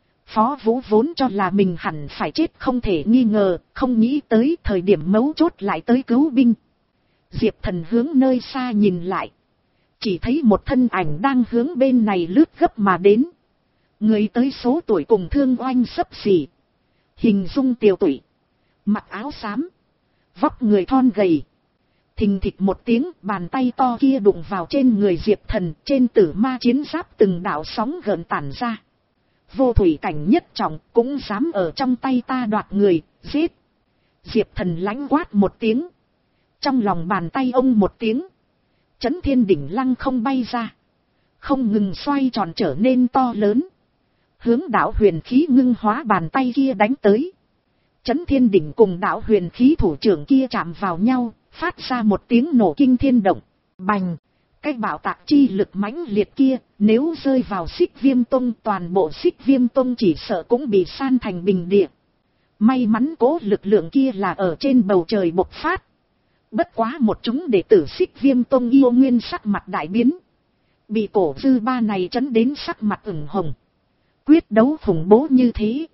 Phó Vũ vốn cho là mình hẳn phải chết không thể nghi ngờ, không nghĩ tới thời điểm mấu chốt lại tới cứu binh. Diệp Thần hướng nơi xa nhìn lại, chỉ thấy một thân ảnh đang hướng bên này lướt gấp mà đến. Người tới số tuổi cùng Thương Oanh xấp xỉ, hình dung tiều tụy, mặc áo xám, vóc người thon gầy. Thình thịch một tiếng, bàn tay to kia đụng vào trên người Diệp Thần, trên tử ma chiến giáp từng đạo sóng gợn tản ra. Vô thủy cảnh nhất trọng cũng dám ở trong tay ta đoạt người, giết. Diệp Thần lãnh quát một tiếng, trong lòng bàn tay ông một tiếng, Chấn Thiên đỉnh lăng không bay ra, không ngừng xoay tròn trở nên to lớn, hướng đạo huyền khí ngưng hóa bàn tay kia đánh tới. Chấn Thiên đỉnh cùng đạo huyền khí thủ trưởng kia chạm vào nhau, phát ra một tiếng nổ kinh thiên động. Bành! Cái bạo tạc chi lực mãnh liệt kia, nếu rơi vào Xích Viêm Tông, toàn bộ Xích Viêm Tông chỉ sợ cũng bị san thành bình địa. May mắn cố lực lượng kia là ở trên bầu trời bộc phát. Bất quá một chúng đệ tử Xích Viêm Tông yêu nguyên sắc mặt đại biến, bị cổ dư ba này chấn đến sắc mặt ửng hồng. Quyết đấu khủng bố như thế,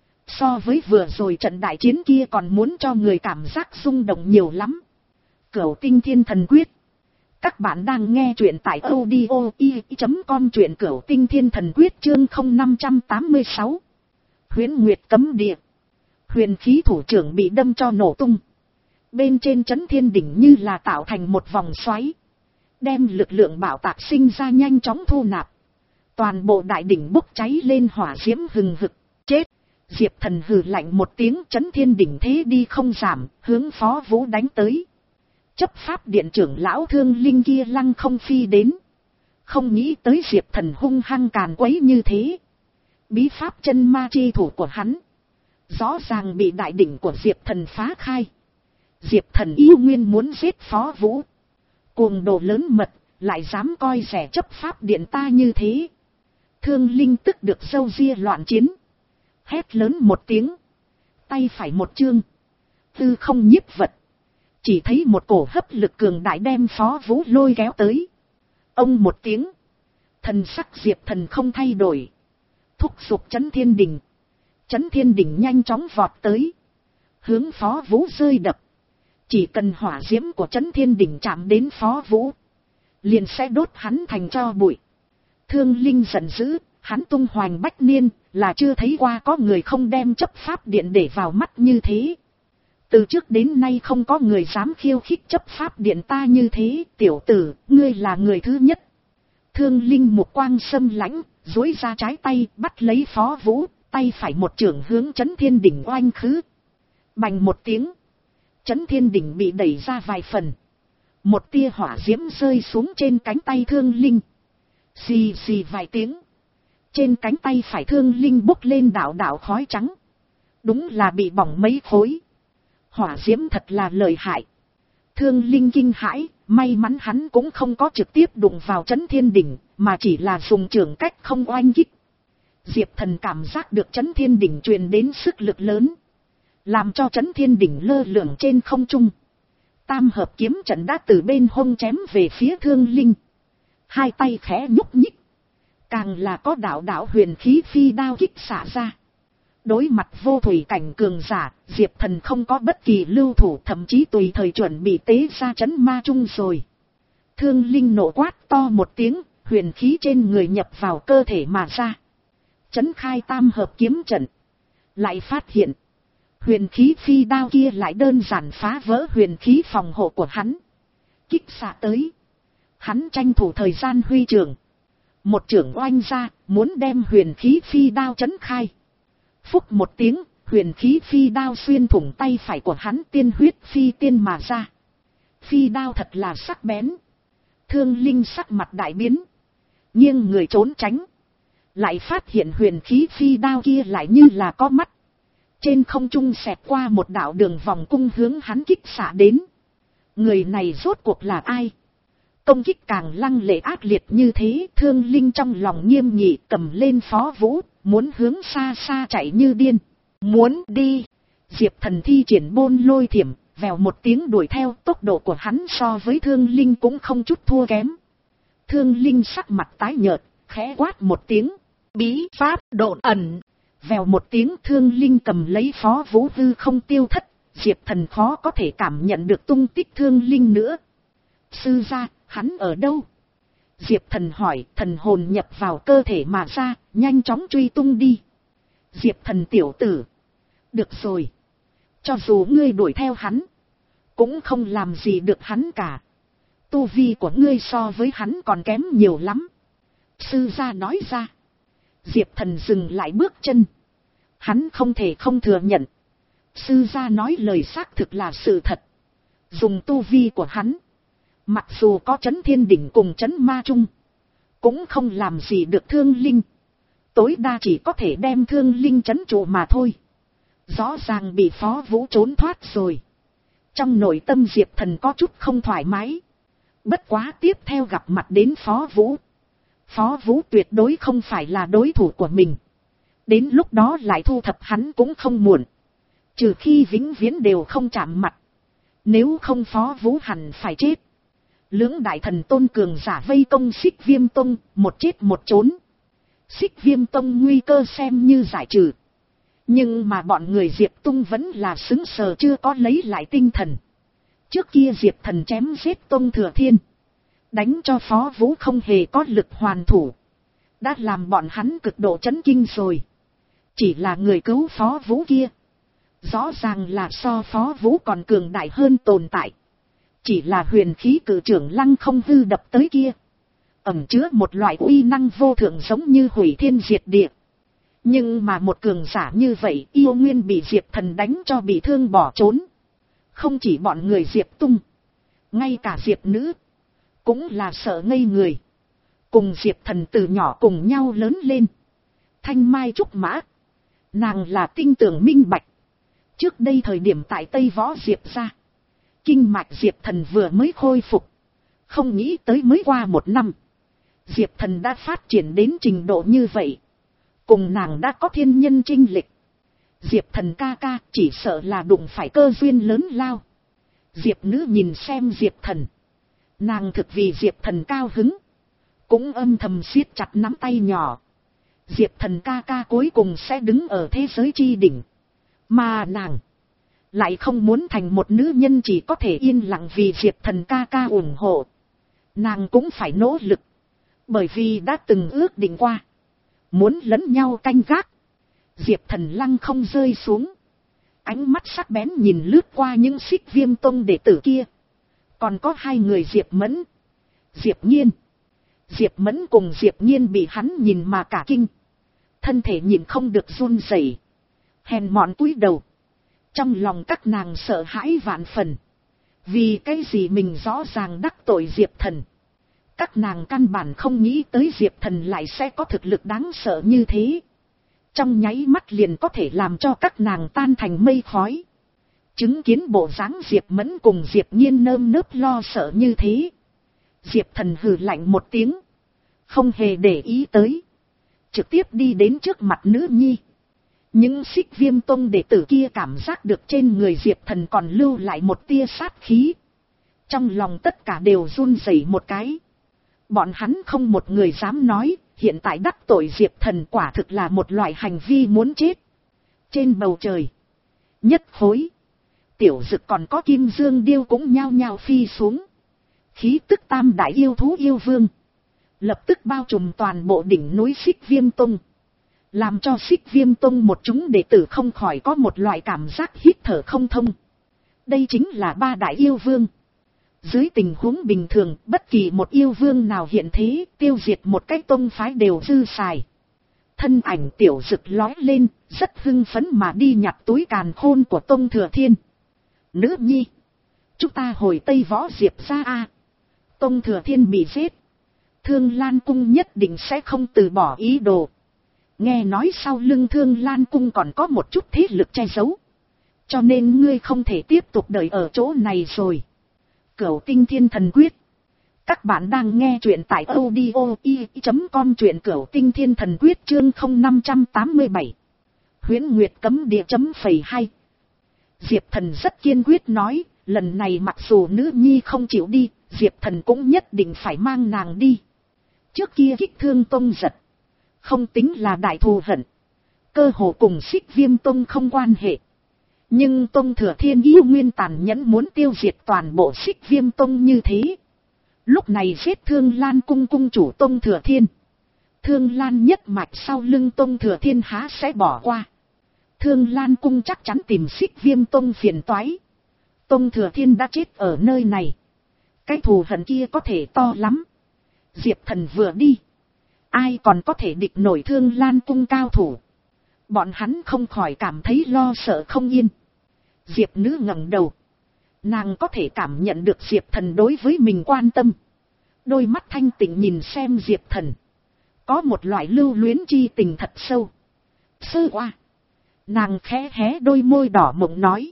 so với vừa rồi trận đại chiến kia còn muốn cho người cảm giác rung động nhiều lắm. Cửu Tinh Thiên Thần Quyết. Các bạn đang nghe truyện tại audio i chấm com, truyện Cửu Tinh Thiên Thần Quyết chương không năm tám sáu. Huyễn Nguyệt cấm địa. Huyền khí thủ trưởng bị đâm cho nổ tung. Bên trên Chấn Thiên đỉnh như là tạo thành một vòng xoáy, đem lực lượng bạo tạc sinh ra nhanh chóng thu nạp. Toàn bộ đại đỉnh bốc cháy lên hỏa diễm hừng hực. Chết! Diệp Thần hừ lạnh một tiếng, Chấn Thiên đỉnh thế đi không giảm, hướng Phó Vũ đánh tới. Chấp pháp điện trưởng lão Thương Linh kia lăng không phi đến, không nghĩ tới Diệp Thần hung hăng càn quấy như thế. Bí pháp chân ma chi thủ của hắn rõ ràng bị đại đỉnh của Diệp Thần phá khai. Diệp Thần yêu nguyên muốn giết Phó Vũ, cuồng đồ lớn mật, lại dám coi rẻ chấp pháp điện ta như thế. Thương Linh tức được râu ria loạn chiến, hét lớn một tiếng, tay phải một chương, tư không nhiếp vật. Chỉ thấy một cổ hấp lực cường đại đem Phó Vũ lôi kéo tới. Ông một tiếng, thần sắc Diệp Thần không thay đổi, thúc giục Chấn Thiên đỉnh. Chấn Thiên đỉnh nhanh chóng vọt tới, hướng Phó Vũ rơi đập. Chỉ cần hỏa diễm của Chấn Thiên đỉnh chạm đến Phó Vũ, liền sẽ đốt hắn thành tro bụi. Thương Linh giận dữ, hắn tung hoành bách niên, là chưa thấy qua có người không đem chấp pháp điện để vào mắt như thế. Từ trước đến nay không có người dám khiêu khích chấp pháp điện ta như thế, tiểu tử, ngươi là người thứ nhất. Thương Linh một quang sâm lãnh, duỗi ra trái tay, bắt lấy Phó Vũ, tay phải một chưởng hướng Chấn Thiên đỉnh oanh khứ. Bành một tiếng, Chấn Thiên đỉnh bị đẩy ra vài phần. Một tia hỏa diễm rơi xuống trên cánh tay Thương Linh. Xì xì vài tiếng, trên cánh tay phải Thương Linh bốc lên đạo đạo khói trắng. Đúng là bị bỏng mấy khối. Hỏa diễm thật là lợi hại. Thương Linh kinh hãi, may mắn hắn cũng không có trực tiếp đụng vào Chấn Thiên đỉnh, mà chỉ là dùng chưởng cách không oanh kích. Diệp Thần cảm giác được Chấn Thiên đỉnh truyền đến sức lực lớn, làm cho Chấn Thiên đỉnh lơ lửng trên không trung. Tam hợp kiếm trận đã từ bên hông chém về phía Thương Linh. Hai tay khẽ nhúc nhích, càng là có đạo đạo huyền khí phi đao kích xả ra. Đối mặt vô thủy cảnh cường giả, Diệp Thần không có bất kỳ lưu thủ, thậm chí tùy thời chuẩn bị tế ra chấn ma chung rồi. Thương Linh nổ quát to một tiếng, huyền khí trên người nhập vào cơ thể mà ra. Chấn khai tam hợp kiếm trận. Lại phát hiện, huyền khí phi đao kia lại đơn giản phá vỡ huyền khí phòng hộ của hắn. Kích xạ tới. Hắn tranh thủ thời gian huy trưởng. Một trưởng oanh ra, muốn đem huyền khí phi đao chấn khai. Phúc một tiếng, huyền khí phi đao xuyên thủng tay phải của hắn, tiên huyết phi tiên mà ra. Phi đao thật là sắc bén. Thương Linh sắc mặt đại biến, nghiêng người trốn tránh. Lại phát hiện huyền khí phi đao kia lại như là có mắt. Trên không trung xẹt qua một đạo đường vòng cung hướng hắn kích xạ đến. Người này rốt cuộc là ai? Công kích càng lăng lệ ác liệt như thế, Thương Linh trong lòng nghiêm nghị cầm lên Phó Vũ, muốn hướng xa xa chạy như điên. Muốn đi. Diệp Thần thi triển Bôn Lôi Thiểm, vèo một tiếng đuổi theo, tốc độ của hắn so với Thương Linh cũng không chút thua kém. Thương Linh sắc mặt tái nhợt, khẽ quát một tiếng. Bí pháp độn ẩn. Vèo một tiếng, Thương Linh cầm lấy Phó Vũ hư không tiêu thất. Diệp Thần khó có thể cảm nhận được tung tích Thương Linh nữa. Sư gia, hắn ở đâu? Diệp Thần hỏi. Thần hồn nhập vào cơ thể mà ra, nhanh chóng truy tung đi. Diệp Thần tiểu tử. Được rồi. Cho dù ngươi đuổi theo hắn, cũng không làm gì được hắn cả. Tu vi của ngươi so với hắn còn kém nhiều lắm. Sư gia nói ra. Diệp Thần dừng lại bước chân. Hắn không thể không thừa nhận. Sư gia nói lời xác thực là sự thật. Dùng tu vi của hắn, mặc dù có Chấn Thiên Đỉnh cùng Chấn Ma Trung, cũng không làm gì được Thương Linh. Tối đa chỉ có thể đem Thương Linh trấn trụ mà thôi. Rõ ràng bị Phó Vũ trốn thoát rồi. Trong nội tâm Diệp Thần có chút không thoải mái. Bất quá tiếp theo gặp mặt đến Phó Vũ. Phó Vũ tuyệt đối không phải là đối thủ của mình. Đến lúc đó lại thu thập hắn cũng không muộn. Trừ khi vĩnh viễn đều không chạm mặt. Nếu không Phó Vũ hẳn phải chết. Lưỡng đại thần tôn cường giả vây công Xích Viêm Tông, một chết một trốn. Xích Viêm Tông nguy cơ xem như giải trừ. Nhưng mà bọn người Diệp Tung vẫn là sững sờ chưa có lấy lại tinh thần. Trước kia Diệp Thần chém giết Tông Thừa Thiên, đánh cho Phó Vũ không hề có lực hoàn thủ. Đã làm bọn hắn cực độ chấn kinh rồi. Chỉ là người cứu Phó Vũ kia, rõ ràng là so Phó Vũ còn cường đại hơn tồn tại. Chỉ là huyền khí cử trưởng lăng không hư đập tới kia, ẩn chứa một loại uy năng vô thượng giống như hủy thiên diệt địa. Nhưng mà một cường giả như vậy yêu nguyên bị Diệp Thần đánh cho bị thương bỏ trốn. Không chỉ bọn người Diệp Tung, ngay cả Diệp Nữ cũng là sợ ngây người. Cùng Diệp Thần từ nhỏ cùng nhau lớn lên, thanh mai trúc mã, nàng là tinh tưởng minh bạch. Trước đây thời điểm tại Tây Võ Diệp ra, kinh mạch Diệp Thần vừa mới khôi phục. Không nghĩ tới mới qua một năm, Diệp Thần đã phát triển đến trình độ như vậy. Cùng nàng đã có thiên nhân chinh lịch. Diệp Thần ca ca chỉ sợ là đụng phải cơ duyên lớn lao. Diệp Nữ nhìn xem Diệp Thần, nàng thực vì Diệp Thần cao hứng, cũng âm thầm siết chặt nắm tay nhỏ. Diệp Thần ca ca cuối cùng sẽ đứng ở thế giới chi đỉnh. Mà nàng lại không muốn thành một nữ nhân chỉ có thể yên lặng vì Diệp Thần ca ca ủng hộ. Nàng cũng phải nỗ lực. Bởi vì đã từng ước định qua, muốn lẫn nhau canh gác. Diệp Thần lăng không rơi xuống, ánh mắt sắc bén nhìn lướt qua những Xích Viêm Tông đệ tử kia. Còn có hai người Diệp Mẫn, Diệp Nhiên. Diệp Mẫn cùng Diệp Nhiên bị hắn nhìn mà cả kinh. Thân thể nhìn không được run rẩy, hèn mọn cúi đầu. Trong lòng các nàng sợ hãi vạn phần. Vì cái gì mình rõ ràng đắc tội Diệp Thần. Các nàng căn bản không nghĩ tới Diệp Thần lại sẽ có thực lực đáng sợ như thế. Trong nháy mắt liền có thể làm cho các nàng tan thành mây khói. Chứng kiến bộ dáng Diệp Mẫn cùng Diệp Nhiên nơm nớp lo sợ như thế, Diệp Thần hừ lạnh một tiếng, không hề để ý tới, trực tiếp đi đến trước mặt nữ nhi. Những Xích Viêm Tông đệ tử kia cảm giác được trên người Diệp Thần còn lưu lại một tia sát khí. Trong lòng tất cả đều run rẩy một cái. Bọn hắn không một người dám nói, hiện tại đắc tội Diệp Thần quả thực là một loại hành vi muốn chết. Trên bầu trời, nhất khối, Tiểu Dực còn có Kim Dương Điêu cũng nhao nhao phi xuống. Khí tức tam đại yêu thú yêu vương lập tức bao trùm toàn bộ đỉnh núi Xích Viêm Tông, làm cho Xích Viêm Tông một chúng đệ tử không khỏi có một loại cảm giác hít thở không thông. Đây chính là ba đại yêu vương. Dưới tình huống bình thường, bất kỳ một yêu vương nào hiện thế, tiêu diệt một cái tông phái đều dư xài. Thân ảnh Tiểu Dực lói lên, rất hưng phấn mà đi nhặt túi càn khôn của Tông Thừa Thiên. Nữ nhi, chúng ta hồi Tây Võ Diệp ra a. Tông Thừa Thiên bị giết, Thương Lan Cung nhất định sẽ không từ bỏ ý đồ. Nghe nói sau lưng Thương Lan cung còn có một chút thế lực che giấu. Cho nên ngươi không thể tiếp tục đợi ở chỗ này rồi. Cửu Tinh Thiên Thần Quyết. Các bạn đang nghe truyện tại audio i chấm com, truyện Cửu Tinh Thiên Thần Quyết chương không năm trăm tám mươi bảy. Huyễn Nguyệt cấm địa chấm phẩy hai. Diệp Thần rất kiên quyết nói, lần này mặc dù nữ nhi không chịu đi, Diệp Thần cũng nhất định phải mang nàng đi. Trước kia Kích Thương Tông giật, không tính là đại thù hận, cơ hồ cùng Xích Viêm Tông không quan hệ. Nhưng Tông Thừa Thiên yêu nguyên tàn nhẫn muốn tiêu diệt toàn bộ Xích Viêm Tông như thế. Lúc này giết Thương Lan cung cung chủ Tông Thừa Thiên, Thương Lan nhất mạch sau lưng Tông Thừa Thiên há sẽ bỏ qua. Thương Lan cung chắc chắn tìm Xích Viêm Tông phiền toái. Tông Thừa Thiên đã chết ở nơi này, cái thù hận kia có thể to lắm. Diệp Thần vừa đi, ai còn có thể địch nổi Thương Lan cung cao thủ. Bọn hắn không khỏi cảm thấy lo sợ không yên. Diệp nữ ngẩng đầu, nàng có thể cảm nhận được Diệp Thần đối với mình quan tâm. Đôi mắt thanh tịnh nhìn xem Diệp Thần, có một loại lưu luyến chi tình thật sâu. Sơ qua, nàng khẽ hé đôi môi đỏ mộng nói,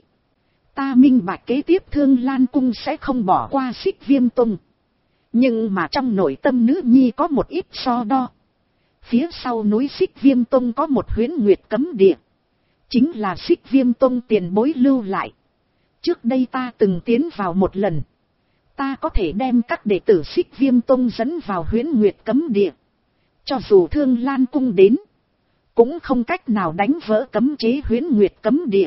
ta minh bạch kế tiếp Thương Lan cung sẽ không bỏ qua Xích Viêm Tông. Nhưng mà trong nội tâm nữ nhi có một ít so đo. Phía sau núi Xích Viêm Tông có một Huyễn Nguyệt cấm địa, chính là Xích Viêm Tông tiền bối lưu lại. Trước đây ta từng tiến vào một lần, ta có thể đem các đệ tử Xích Viêm Tông dẫn vào Huyễn Nguyệt cấm địa. Cho dù Thương Lan cung đến, cũng không cách nào đánh vỡ cấm chế Huyễn Nguyệt cấm địa.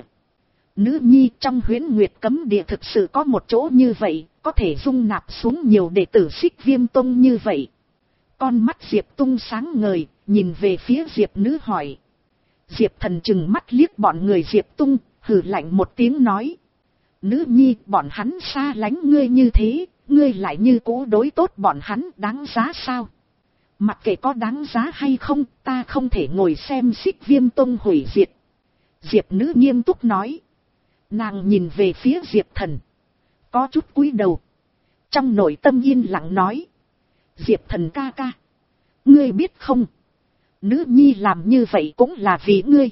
Nữ nhi, trong Huyễn Nguyệt cấm địa thực sự có một chỗ như vậy, có thể dung nạp xuống nhiều đệ tử Xích Viêm Tông như vậy. Con mắt Diệp Tung sáng ngời, nhìn về phía Diệp nữ hỏi. Diệp Thần chừng mắt liếc bọn người Diệp Tung, hừ lạnh một tiếng nói, nữ nhi, bọn hắn xa lánh ngươi như thế, ngươi lại như cũ đối tốt bọn hắn, đáng giá sao? Mặc kệ có đáng giá hay không, ta không thể ngồi xem Xích Viêm Tông hủy diệt. Diệp nữ nghiêm túc nói. Nàng nhìn về phía Diệp Thần, có chút cúi đầu, trong nội tâm yên lặng nói, Diệp Thần ca ca, ngươi biết không, nữ nhi làm như vậy cũng là vì ngươi.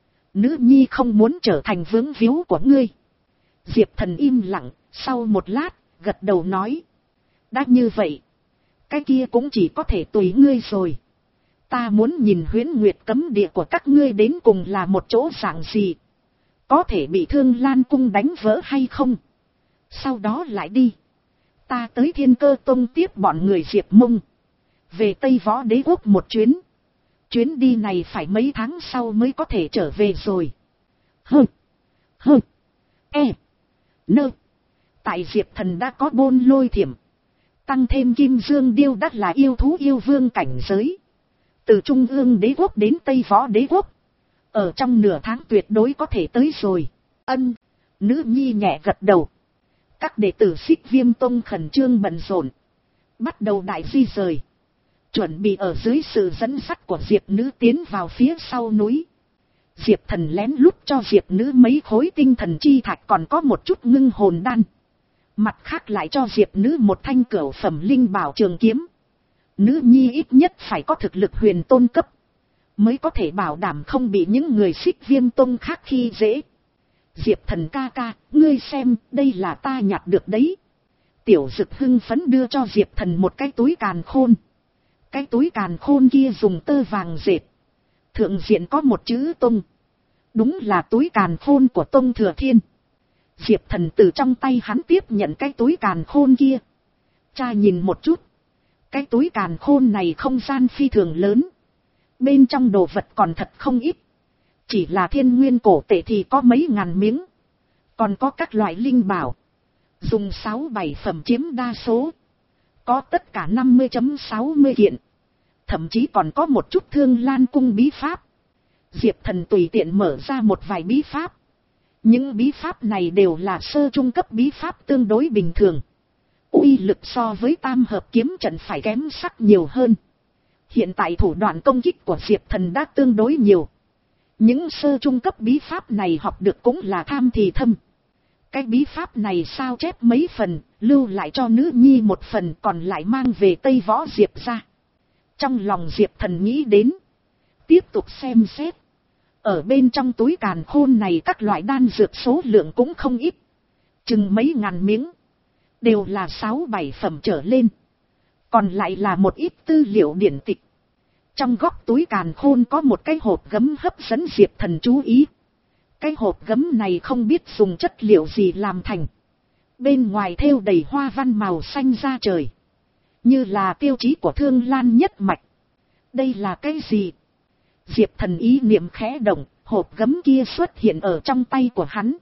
Nữ nhi không muốn trở thành vướng víu của ngươi. Diệp Thần im lặng, sau một lát, gật đầu nói, đã như vậy, cái kia cũng chỉ có thể tùy ngươi rồi. Ta muốn nhìn Huyễn Nguyệt cấm địa của các ngươi đến cùng là một chỗ dạng gì, có thể bị Thương Lan cung đánh vỡ hay không. Sau đó lại đi. Ta tới Thiên Cơ Tông tiếp bọn người Diệp Mông về Tây Võ Đế Quốc một chuyến. Chuyến đi này phải mấy tháng sau mới có thể trở về rồi. Hơ, hơ, e, nơ. Tại Diệp Thần đã có Bôn Lôi Thiểm, tăng thêm Kim Dương Điêu đắt là yêu thú yêu vương cảnh giới. Từ Trung ương Đế Quốc đến Tây Võ Đế Quốc, ở trong nửa tháng tuyệt đối có thể tới rồi. Ân, nữ nhi nhẹ gật đầu. Các đệ tử Xích Viêm Tông khẩn trương bận rộn, bắt đầu đại di rời, chuẩn bị ở dưới sự dẫn dắt của Diệp nữ tiến vào phía sau núi. Diệp Thần lén lút cho Diệp nữ mấy khối tinh thần chi thạch, còn có một chút ngưng hồn đan. Mặt khác lại cho Diệp nữ một thanh cửu phẩm linh bảo trường kiếm. Nữ nhi ít nhất phải có thực lực huyền tôn cấp, mới có thể bảo đảm không bị những người Xích Viêm Tông khác khi dễ. Diệp Thần ca ca, ngươi xem, đây là ta nhặt được đấy. Tiểu Dực hưng phấn đưa cho Diệp Thần một cái túi càn khôn. Cái túi càn khôn kia dùng tơ vàng dệt, thượng diện có một chữ Tông. Đúng là túi càn khôn của Tông Thừa Thiên. Diệp Thần từ trong tay hắn tiếp nhận cái túi càn khôn kia. Cha nhìn một chút. Cái túi càn khôn này không gian phi thường lớn, bên trong đồ vật còn thật không ít. Chỉ là thiên nguyên cổ tệ thì có mấy ngàn miếng, còn có các loại linh bảo, dùng sáu bảy phẩm chiếm đa số, có tất cả năm mươi sáu mươi kiện, thậm chí còn có một chút Thương Lan cung bí pháp. Diệp Thần tùy tiện mở ra một vài bí pháp. Những bí pháp này đều là sơ trung cấp bí pháp, tương đối bình thường, uy lực so với tam hợp kiếm trận phải kém sắc nhiều hơn. Hiện tại thủ đoạn công kích của Diệp Thần đã tương đối nhiều. Những sơ trung cấp bí pháp này học được cũng là tham thì thâm. Cái bí pháp này sao chép mấy phần, lưu lại cho nữ nhi một phần, còn lại mang về Tây Võ Diệp ra. Trong lòng Diệp Thần nghĩ đến, Tiếp tục xem xét. Ở bên trong túi càn khôn này các loại đan dược số lượng cũng không ít. Chừng mấy ngàn miếng. Đều là sáu bảy phẩm trở lên. Còn lại là một ít tư liệu điển tịch. Trong góc túi càn khôn có một cái hộp gấm hấp dẫn Diệp Thần chú ý. Cái hộp gấm này không biết dùng chất liệu gì làm thành. Bên ngoài thêu đầy hoa văn màu xanh da trời. Như là tiêu chí của Thương Lan nhất mạch. Đây là cái gì? Diệp Thần ý niệm khẽ động, hộp gấm kia xuất hiện ở trong tay của hắn.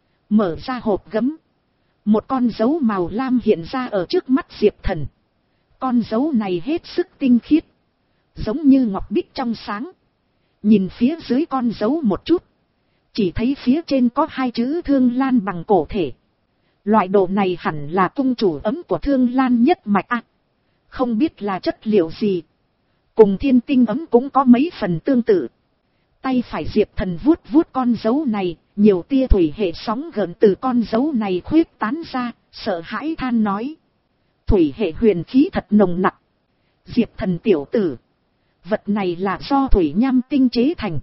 Mở ra hộp gấm. Một con dấu màu lam hiện ra ở trước mắt Diệp Thần. Con dấu này hết sức tinh khiết. Giống như ngọc bích trong sáng. Nhìn phía dưới con dấu một chút. Chỉ thấy phía trên có hai chữ Thương Lan bằng cổ thể. Loại đồ này hẳn là cung chủ ấm của Thương Lan nhất mạch à. Không biết là chất liệu gì. Cùng thiên tinh ấm cũng có mấy phần tương tự. Tay phải Diệp Thần vuốt vuốt con dấu này. Nhiều tia thủy hệ sóng gợn từ con dấu này khuyết tán ra. Sợ hãi than nói. Thủy hệ huyền khí thật nồng nặc. Diệp Thần tiểu tử. Vật này là do thủy nham tinh chế thành.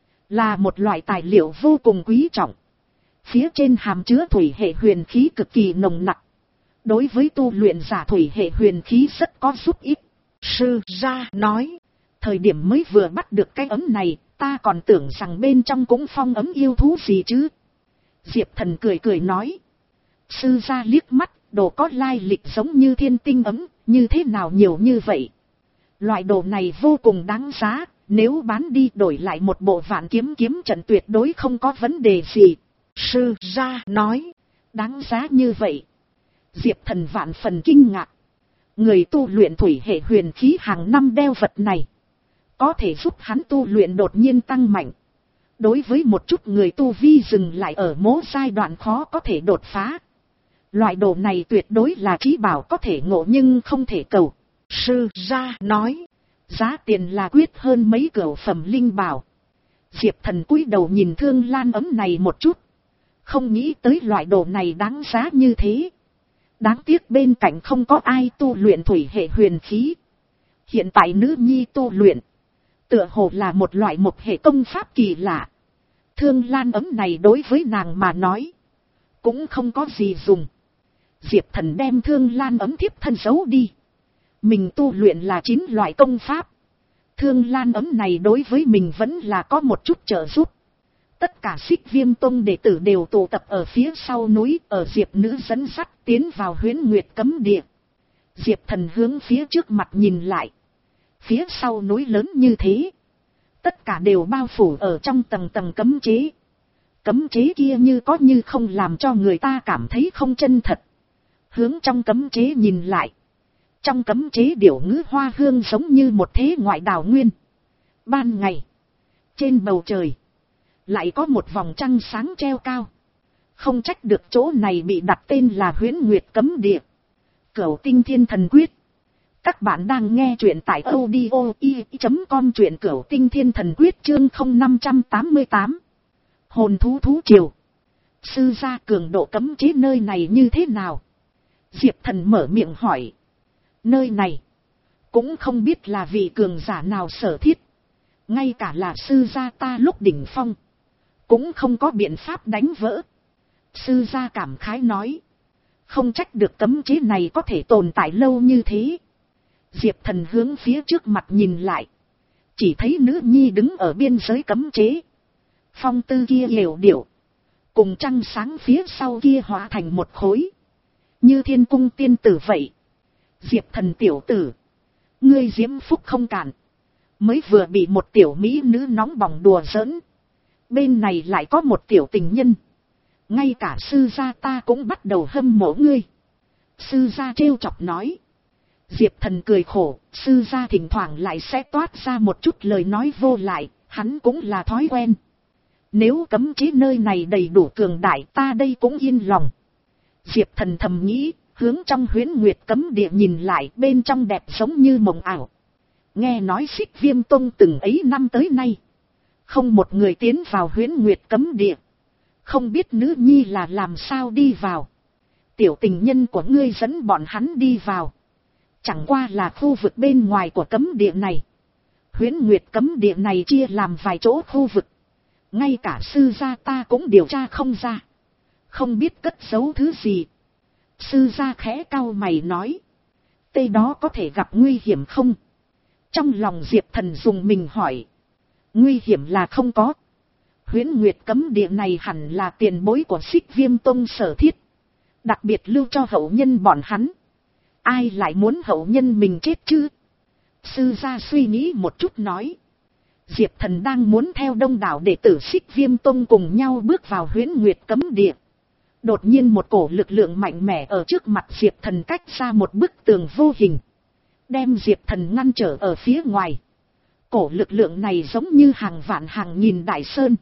Là một loại tài liệu vô cùng quý trọng. Phía trên hàm chứa thủy hệ huyền khí cực kỳ nồng nặc. Đối với tu luyện giả thủy hệ huyền khí rất có giúp ích. Sư gia nói. Thời điểm mới vừa bắt được cái ấm này. Ta còn tưởng rằng bên trong cũng phong ấm yêu thú gì chứ. Diệp Thần cười cười nói. Sư gia liếc mắt. Đồ có lai lịch giống như thiên tinh ấm. Như thế nào nhiều như vậy. Loại đồ này vô cùng đáng giá. Nếu bán đi đổi lại một bộ vạn kiếm kiếm trận tuyệt đối không có vấn đề gì. Sư gia nói. Đáng giá như vậy. Diệp Thần vạn phần kinh ngạc. Người tu luyện thủy hệ huyền khí hàng năm đeo vật này. Có thể giúp hắn tu luyện đột nhiên tăng mạnh. Đối với một chút người tu vi dừng lại ở mố giai đoạn khó có thể đột phá. Loại đồ này tuyệt đối là trí bảo có thể ngộ nhưng không thể cầu. Sư gia nói. Giá tiền là quyết hơn mấy cửu phẩm linh bảo. Diệp Thần cúi đầu nhìn Thương Lan ấm này một chút. Không nghĩ tới loại đồ này đáng giá như thế. Đáng tiếc bên cạnh không có ai tu luyện thủy hệ huyền khí. Hiện tại nữ nhi tu luyện. Tựa hồ là một loại một hệ công pháp kỳ lạ. Thương Lan ấm này đối với nàng mà nói. Cũng không có gì dùng. Diệp Thần đem Thương Lan ấm thiếp thân giấu đi. Mình tu luyện là chín loại công pháp. Thương Lan ấm này đối với mình vẫn là có một chút trợ giúp. Tất cả Xích Viêm Tông đệ tử đều tụ tập ở phía sau núi, ở Diệp Nữ dẫn dắt tiến vào Huyễn Nguyệt cấm địa. Diệp Thần hướng phía trước mặt nhìn lại. Phía sau núi lớn như thế. Tất cả đều bao phủ ở trong tầng tầng cấm chế. Cấm chế kia như có như không làm cho người ta cảm thấy không chân thật. Hướng trong cấm chế nhìn lại. Trong cấm chế điểu ngữ hoa hương giống như một thế ngoại đảo nguyên. Ban ngày. Trên bầu trời. Lại có một vòng trăng sáng treo cao. Không trách được chỗ này bị đặt tên là Huyễn Nguyệt cấm địa. Cửu Tinh Thiên Thần Quyết. Các bạn đang nghe truyện tại audio i chấm com truyện Cửu Tinh Thiên Thần Quyết chương không năm tám tám. Hồn thú thú triều. Sư gia cường độ cấm chế nơi này như thế nào? Diệp Thần mở miệng hỏi. Nơi này. Cũng không biết là vị cường giả nào sở thiết. Ngay cả là sư gia ta lúc đỉnh phong. Cũng không có biện pháp đánh vỡ. Sư gia cảm khái nói. Không trách được cấm chế này có thể tồn tại lâu như thế. Diệp Thần hướng phía trước mặt nhìn lại. Chỉ thấy nữ nhi đứng ở biên giới cấm chế. Phong tư kia yểu điệu. Cùng trăng sáng phía sau kia hóa thành một khối. Như thiên cung tiên tử vậy. Diệp Thần tiểu tử. Ngươi diễm phúc không cạn. Mới vừa bị một tiểu mỹ nữ nóng bỏng đùa giỡn. Bên này lại có một tiểu tình nhân. Ngay cả sư gia ta cũng bắt đầu hâm mộ ngươi. Sư gia trêu chọc nói. Diệp Thần cười khổ. Sư gia thỉnh thoảng lại sẽ toát ra một chút lời nói vô lại. Hắn cũng là thói quen. Nếu cấm chế nơi này đầy đủ cường đại ta đây cũng yên lòng. Diệp Thần thầm nghĩ. Hướng trong Huyễn Nguyệt cấm địa nhìn lại bên trong đẹp giống như mộng ảo. Nghe nói Xích Viêm Tông từng ấy năm tới nay. Không một người tiến vào Huyễn Nguyệt cấm địa. Không biết nữ nhi là làm sao đi vào. Tiểu tình nhân của ngươi dẫn bọn hắn đi vào. Chẳng qua là khu vực bên ngoài của cấm địa này. Huyễn Nguyệt cấm địa này chia làm vài chỗ khu vực. Ngay cả sư gia ta cũng điều tra không ra. Không biết cất giấu thứ gì. Sư gia khẽ cau mày nói. Tê đó có thể gặp nguy hiểm không? Trong lòng Diệp Thần dùng mình hỏi. Nguy hiểm là không có. Huyễn Nguyệt cấm địa này hẳn là tiền bối của Xích Viêm Tông sở thiết. Đặc biệt lưu cho hậu nhân bọn hắn. Ai lại muốn hậu nhân mình chết chứ? Sư gia suy nghĩ một chút nói. Diệp Thần đang muốn theo đông đảo đệ tử Xích Viêm Tông cùng nhau bước vào Huyễn Nguyệt cấm địa. Đột nhiên một cổ lực lượng mạnh mẽ ở trước mặt Diệp Thần cách ra một bức tường vô hình. Đem Diệp Thần ngăn trở ở phía ngoài. Cổ lực lượng này giống như hàng vạn hàng nghìn đại sơn.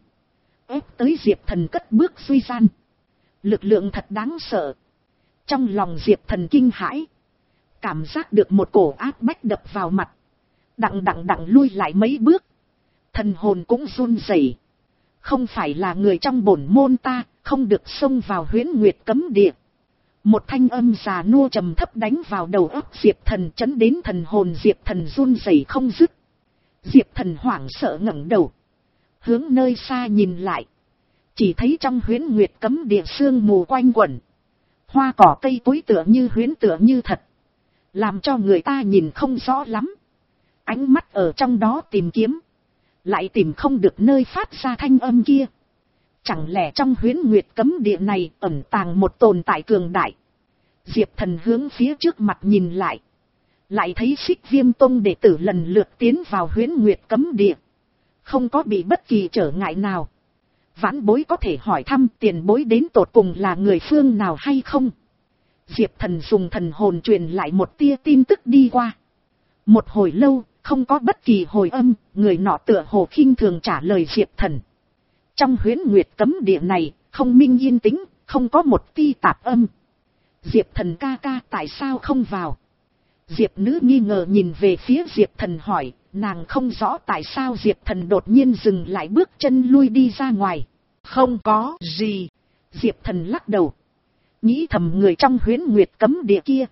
Ép tới Diệp Thần cất bước suy gian. Lực lượng thật đáng sợ. Trong lòng Diệp Thần kinh hãi. Cảm giác được một cổ áp bách đập vào mặt. Đặng đặng đặng lui lại mấy bước. Thần hồn cũng run rẩy. Không phải là người trong bổn môn ta, không được xông vào Huyễn Nguyệt cấm địa. Một thanh âm già nua trầm thấp đánh vào đầu óc Diệp Thần, chấn đến thần hồn Diệp Thần run rẩy không dứt. Diệp Thần hoảng sợ ngẩng đầu. Hướng nơi xa nhìn lại. Chỉ thấy trong Huyễn Nguyệt cấm địa sương mù quanh quẩn. Hoa cỏ cây cối tựa như huyễn tựa như thật. Làm cho người ta nhìn không rõ lắm. Ánh mắt ở trong đó tìm kiếm. Lại tìm không được nơi phát ra thanh âm kia. Chẳng lẽ trong Huyễn Nguyệt cấm địa này ẩn tàng một tồn tại cường đại. Diệp Thần hướng phía trước mặt nhìn lại. Lại thấy Xích Viêm Tông đệ tử lần lượt tiến vào Huyễn Nguyệt cấm địa. Không có bị bất kỳ trở ngại nào. Vãn bối có thể hỏi thăm tiền bối đến tột cùng là người phương nào hay không? Diệp Thần dùng thần hồn truyền lại một tia tin tức đi qua. Một hồi lâu, không có bất kỳ hồi âm, người nọ tựa hồ khinh thường trả lời Diệp Thần. Trong Huyễn Nguyệt cấm địa này, không minh yên tĩnh, không có một ti tạp âm. Diệp Thần ca ca tại sao không vào? Diệp nữ nghi ngờ nhìn về phía Diệp Thần hỏi, nàng không rõ tại sao Diệp Thần đột nhiên dừng lại bước chân lui đi ra ngoài. Không có gì. Diệp Thần lắc đầu. Nghĩ thầm người trong Huyễn Nguyệt cấm địa kia.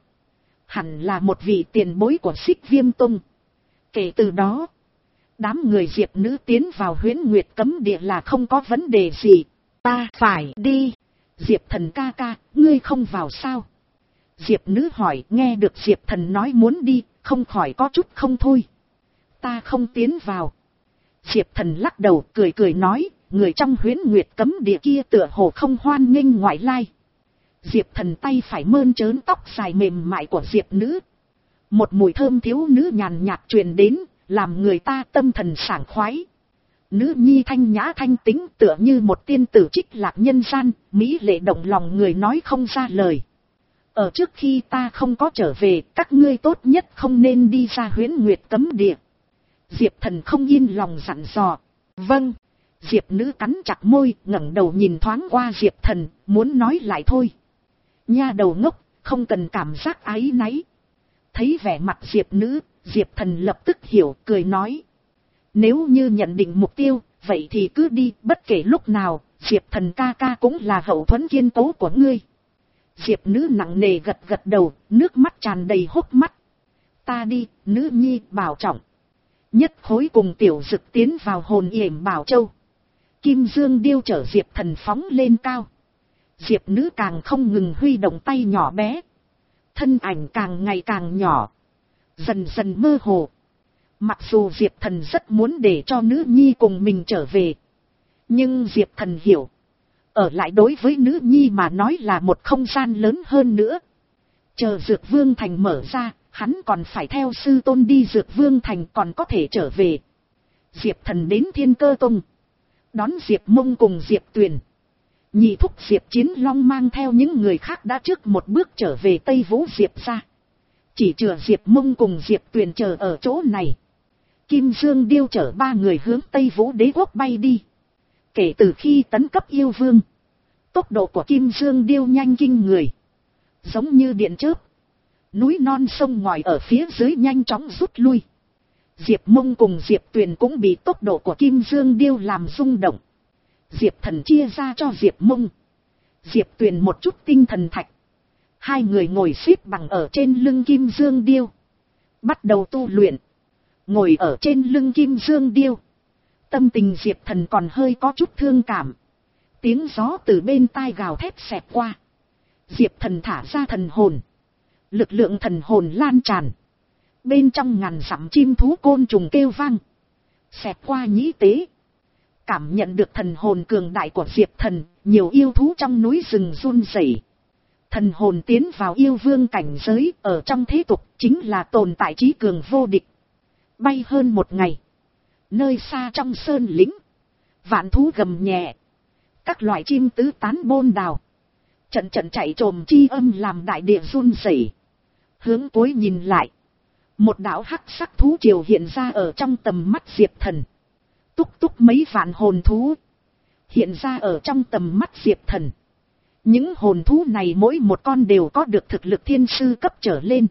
Hẳn là một vị tiền bối của Xích Viêm Tông. Kể từ đó, đám người Diệp nữ tiến vào Huyễn Nguyệt cấm địa là không có vấn đề gì. Ta phải đi. Diệp Thần ca ca, ngươi không vào sao? Diệp nữ hỏi, nghe được Diệp Thần nói muốn đi, không khỏi có chút không thôi. Ta không tiến vào. Diệp Thần lắc đầu cười cười nói, người trong Huyễn Nguyệt cấm địa kia tựa hồ không hoan nghênh ngoại lai. Diệp Thần tay phải mơn trớn tóc dài mềm mại của Diệp nữ. Một mùi thơm thiếu nữ nhàn nhạt truyền đến, làm người ta tâm thần sảng khoái. Nữ nhi thanh nhã thanh tính tựa như một tiên tử trích lạc nhân gian, mỹ lệ động lòng người nói không ra lời. Ở trước khi ta không có trở về, các ngươi tốt nhất không nên đi ra Huyễn Nguyệt cấm địa. Diệp Thần không yên lòng dặn dò. Vâng. Diệp nữ cắn chặt môi, ngẩng đầu nhìn thoáng qua Diệp Thần, muốn nói lại thôi. Nha đầu ngốc, không cần cảm giác áy náy. Thấy vẻ mặt Diệp nữ, Diệp Thần lập tức hiểu, cười nói. Nếu như nhận định mục tiêu, vậy thì cứ đi, bất kể lúc nào, Diệp Thần ca ca cũng là hậu thuẫn kiên cố của ngươi. Diệp nữ nặng nề gật gật đầu, nước mắt tràn đầy hốc mắt. Ta đi, nữ nhi, bảo trọng. Nhất khối cùng tiểu dực tiến vào hồn yểm bảo châu. Kim Dương điêu chở Diệp Thần phóng lên cao. Diệp nữ càng không ngừng huy động tay nhỏ bé. Thân ảnh càng ngày càng nhỏ. Dần dần mơ hồ. Mặc dù Diệp Thần rất muốn để cho nữ nhi cùng mình trở về. Nhưng Diệp Thần hiểu. Ở lại đối với nữ nhi mà nói là một không gian lớn hơn nữa. Chờ Dược Vương Thành mở ra, hắn còn phải theo sư tôn đi Dược Vương Thành còn có thể trở về. Diệp Thần đến Thiên Cơ Tông. Đón Diệp Mông cùng Diệp Tuyền. Nhị thúc Diệp Chiến Long mang theo những người khác đã trước một bước trở về Tây Vũ Diệp ra. Chỉ chừa Diệp Mông cùng Diệp Tuyền chờ ở chỗ này. Kim Dương điêu chở ba người hướng Tây Vũ Đế quốc bay đi. Kể từ khi tấn cấp yêu vương, tốc độ của Kim Dương điêu nhanh kinh người. Giống như điện chớp. Núi non sông ngòi ở phía dưới nhanh chóng rút lui. Diệp Mông cùng Diệp Tuyền cũng bị tốc độ của Kim Dương điêu làm rung động. Diệp Thần chia ra cho Diệp Mông, Diệp Tuyền một chút tinh thần thạch. Hai người ngồi xếp bằng ở trên lưng Kim Dương điêu. Bắt đầu tu luyện. Ngồi ở trên lưng kim dương điêu. Tâm tình Diệp Thần còn hơi có chút thương cảm. Tiếng gió từ bên tai gào thét xẹt qua. Diệp Thần thả ra thần hồn. Lực lượng thần hồn lan tràn. Bên trong ngàn dặm chim thú côn trùng kêu vang. Xẹt qua nhĩ tế. Cảm nhận được thần hồn cường đại của Diệp Thần, nhiều yêu thú trong núi rừng run rẩy. Thần hồn tiến vào yêu vương cảnh giới, ở trong thế tục chính là tồn tại trí cường vô địch. Bay hơn một ngày. Nơi xa trong sơn lĩnh, vạn thú gầm nhẹ. Các loại chim tứ tán bôn đào. Trận trận chạy trồm chi âm làm đại địa run rẩy. Hướng cuối nhìn lại, một đạo hắc sắc thú triều hiện ra ở trong tầm mắt Diệp Thần. Túc túc mấy vạn hồn thú hiện ra ở trong tầm mắt Diệp Thần. Những hồn thú này mỗi một con đều có được thực lực thiên sư cấp trở lên.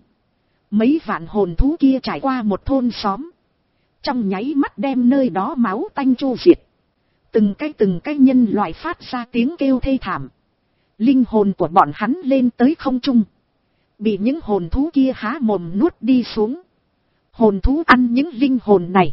Mấy vạn hồn thú kia trải qua một thôn xóm, trong nháy mắt đem nơi đó máu tanh chu diệt. Từng cái từng cái nhân loại phát ra tiếng kêu thê thảm. Linh hồn của bọn hắn lên tới không trung, bị những hồn thú kia há mồm nuốt đi xuống. Hồn thú ăn những linh hồn này,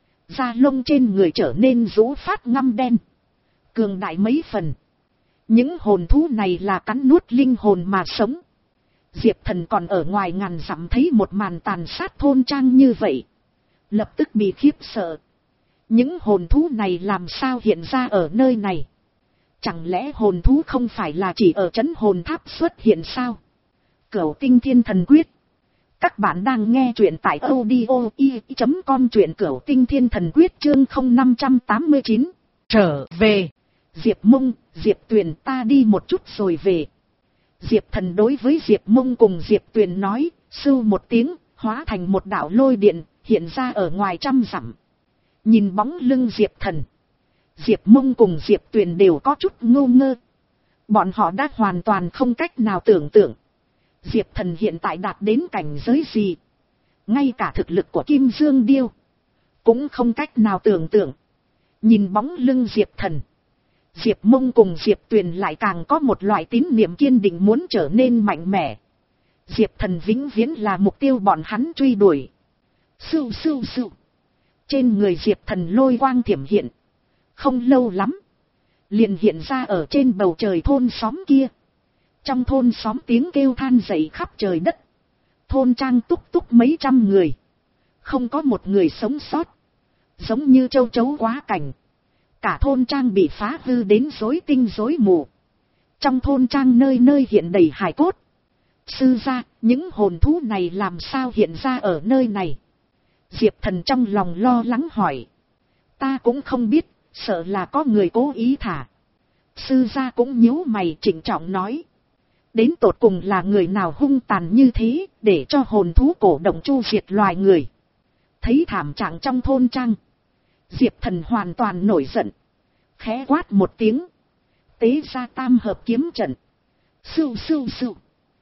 da lông trên người trở nên rũ phát ngăm đen, cường đại mấy phần. Những hồn thú này là cắn nuốt linh hồn mà sống. Diệp Thần còn ở ngoài ngàn dặm thấy một màn tàn sát thôn trang như vậy, lập tức bị khiếp sợ. Những hồn thú này làm sao hiện ra ở nơi này? Chẳng lẽ hồn thú không phải là chỉ ở trấn hồn tháp xuất hiện sao? Cửu Tinh Thiên Thần Quyết. Các bạn đang nghe truyện tại audio i chấm com, truyện Cửu Tinh Thiên Thần Quyết chương không năm tám chín. Trở về. Diệp Mông, Diệp Tuyền, ta đi một chút rồi về. Diệp Thần đối với Diệp Mông cùng Diệp Tuyền nói, sưu một tiếng, hóa thành một đạo lôi điện, hiện ra ở ngoài trăm dặm. Nhìn bóng lưng Diệp Thần, Diệp Mông cùng Diệp Tuyền đều có chút ngu ngơ. Bọn họ đã hoàn toàn không cách nào tưởng tượng Diệp Thần hiện tại đạt đến cảnh giới gì. Ngay cả thực lực của Kim Dương Điêu cũng không cách nào tưởng tượng. Nhìn bóng lưng Diệp Thần, Diệp Mông cùng Diệp Tuyền lại càng có một loại tín niệm kiên định muốn trở nên mạnh mẽ. Diệp Thần vĩnh viễn là mục tiêu bọn hắn truy đuổi. Sưu sưu sưu. Trên người Diệp Thần lôi quang thiểm hiện. Không lâu lắm, liền hiện ra ở trên bầu trời thôn xóm kia. Trong thôn xóm tiếng kêu than dậy khắp trời đất. Thôn trang túc túc mấy trăm người, không có một người sống sót. Giống như châu chấu quá cảnh. Cả thôn trang bị phá hư đến rối tinh rối mù. Trong thôn trang nơi nơi hiện đầy hài cốt. Sư gia, những hồn thú này làm sao hiện ra ở nơi này? Diệp Thần trong lòng lo lắng hỏi. Ta cũng không biết, sợ là có người cố ý thả. Sư gia cũng nhíu mày trịnh trọng nói. Đến tột cùng là người nào hung tàn như thế, để cho hồn thú cổ động chu diệt loài người? Thấy thảm trạng trong thôn trang, Diệp Thần hoàn toàn nổi giận. Khẽ quát một tiếng, tế ra tam hợp kiếm trận. Sưu sưu sưu.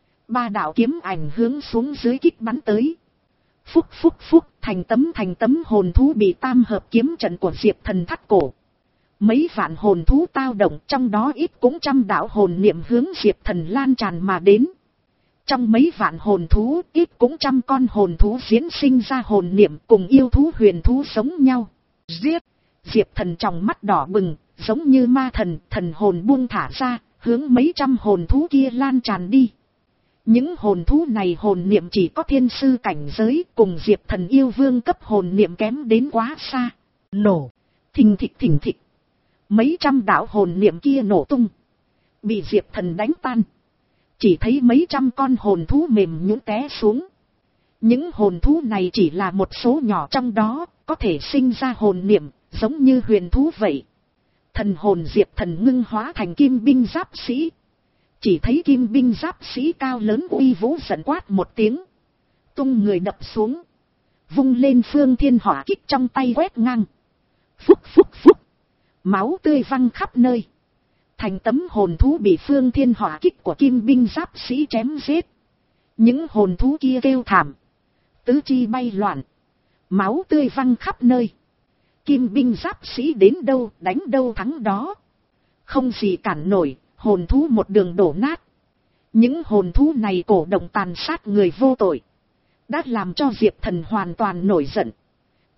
Ba đạo kiếm ảnh hướng xuống dưới kích bắn tới. Phúc phúc phúc, thành tấm thành tấm hồn thú bị tam hợp kiếm trận của Diệp Thần thắt cổ. Mấy vạn hồn thú tao động, trong đó ít cũng trăm đạo hồn niệm hướng Diệp Thần lan tràn mà đến. Trong mấy vạn hồn thú, ít cũng trăm con hồn thú diễn sinh ra hồn niệm cùng yêu thú huyền thú sống nhau. Giết! Diệp Thần trong mắt đỏ bừng, giống như ma thần, thần hồn buông thả ra, hướng mấy trăm hồn thú kia lan tràn đi. Những hồn thú này hồn niệm chỉ có thiên sư cảnh giới, cùng Diệp Thần yêu vương cấp hồn niệm kém đến quá xa. Nổ! Thình thịch thình thịch. Mấy trăm đạo hồn niệm kia nổ tung, bị Diệp Thần đánh tan. Chỉ thấy mấy trăm con hồn thú mềm nhũn té xuống. Những hồn thú này chỉ là một số nhỏ trong đó, có thể sinh ra hồn niệm, giống như huyền thú vậy. Thần hồn Diệp Thần ngưng hóa thành kim binh giáp sĩ. Chỉ thấy kim binh giáp sĩ cao lớn uy vũ giận quát một tiếng, tung người đập xuống, vung lên phương thiên hỏa kích trong tay quét ngang. Phúc phúc phúc. Máu tươi văng khắp nơi. Thành tấm hồn thú bị phương thiên hỏa kích của kim binh giáp sĩ chém giết. Những hồn thú kia kêu thảm, tứ chi bay loạn, máu tươi văng khắp nơi. Kim binh giáp sĩ đến đâu đánh đâu thắng đó, không gì cản nổi, hồn thú một đường đổ nát. Những hồn thú này cổ động tàn sát người vô tội, đã làm cho Diệp Thần hoàn toàn nổi giận.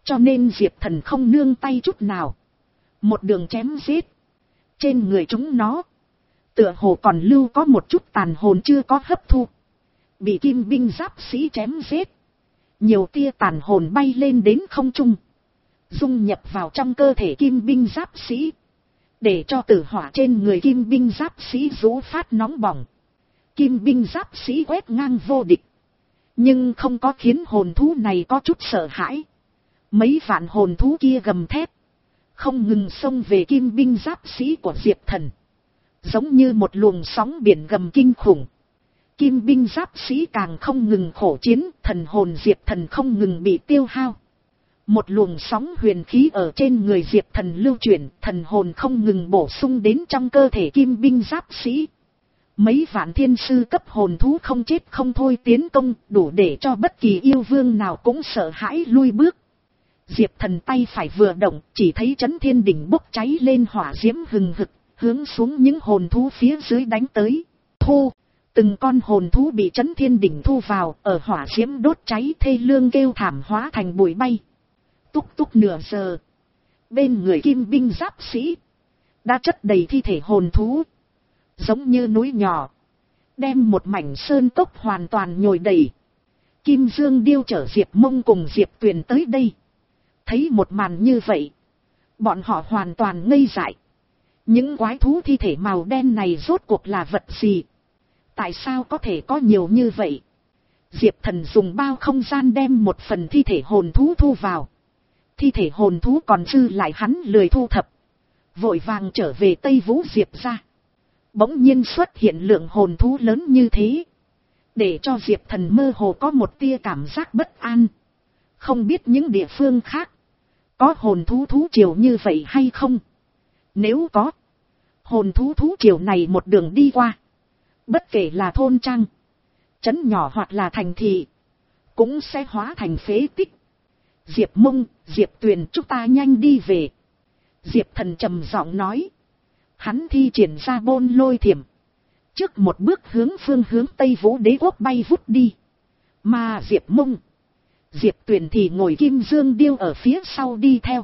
Cho nên Diệp Thần không nương tay chút nào. Một đường chém giết. Trên người chúng nó. Tựa hồ còn lưu có một chút tàn hồn chưa có hấp thu. Bị kim binh giáp sĩ chém giết. Nhiều tia tàn hồn bay lên đến không trung. Dung nhập vào trong cơ thể kim binh giáp sĩ. Để cho tử hỏa trên người kim binh giáp sĩ rũ phát nóng bỏng. Kim binh giáp sĩ quét ngang vô địch. Nhưng không có khiến hồn thú này có chút sợ hãi. Mấy vạn hồn thú kia gầm thét. Không ngừng xông về kim binh giáp sĩ của Diệp Thần. Giống như một luồng sóng biển gầm kinh khủng. Kim binh giáp sĩ càng không ngừng khổ chiến. Thần hồn Diệp Thần không ngừng bị tiêu hao. Một luồng sóng huyền khí ở trên người Diệp Thần lưu chuyển. Thần hồn không ngừng bổ sung đến trong cơ thể kim binh giáp sĩ. Mấy vạn thiên sư cấp hồn thú không chết không thôi tiến công. Đủ để cho bất kỳ yêu vương nào cũng sợ hãi lui bước. Diệp Thần tay phải vừa động, chỉ thấy chấn thiên đỉnh bốc cháy lên hỏa diễm hừng hực, hướng xuống những hồn thú phía dưới đánh tới. Thu, từng con hồn thú bị chấn thiên đỉnh thu vào, ở hỏa diễm đốt cháy thê lương kêu thảm hóa thành bụi bay. Túc túc nửa giờ, bên người kim binh giáp sĩ, đã chất đầy thi thể hồn thú, giống như núi nhỏ, đem một mảnh sơn cốc hoàn toàn nhồi đầy. Kim Dương Điêu chở Diệp Mông cùng Diệp Tuyền tới đây. Thấy một màn như vậy, bọn họ hoàn toàn ngây dại. Những quái thú thi thể màu đen này rốt cuộc là vật gì? Tại sao có thể có nhiều như vậy? Diệp Thần dùng bao không gian đem một phần thi thể hồn thú thu vào. Thi thể hồn thú còn dư lại hắn lười thu thập. Vội vàng trở về Tây Vũ Diệp ra. Bỗng nhiên xuất hiện lượng hồn thú lớn như thế. Để cho Diệp Thần mơ hồ có một tia cảm giác bất an. Không biết những địa phương khác có hồn thú thú triều như vậy hay không? Nếu có, hồn thú thú triều này một đường đi qua, bất kể là thôn trang, trấn nhỏ hoặc là thành thị, cũng sẽ hóa thành phế tích. Diệp Mông, Diệp Tuyền, chúng ta nhanh đi về. Diệp Thần trầm giọng nói. Hắn thi triển ra bôn lôi thiểm, trước một bước hướng phương hướng Tây Vũ Đế quốc bay vút đi. Mà Diệp Mông, Diệp Tuyền thì ngồi Kim Dương Điêu ở phía sau đi theo.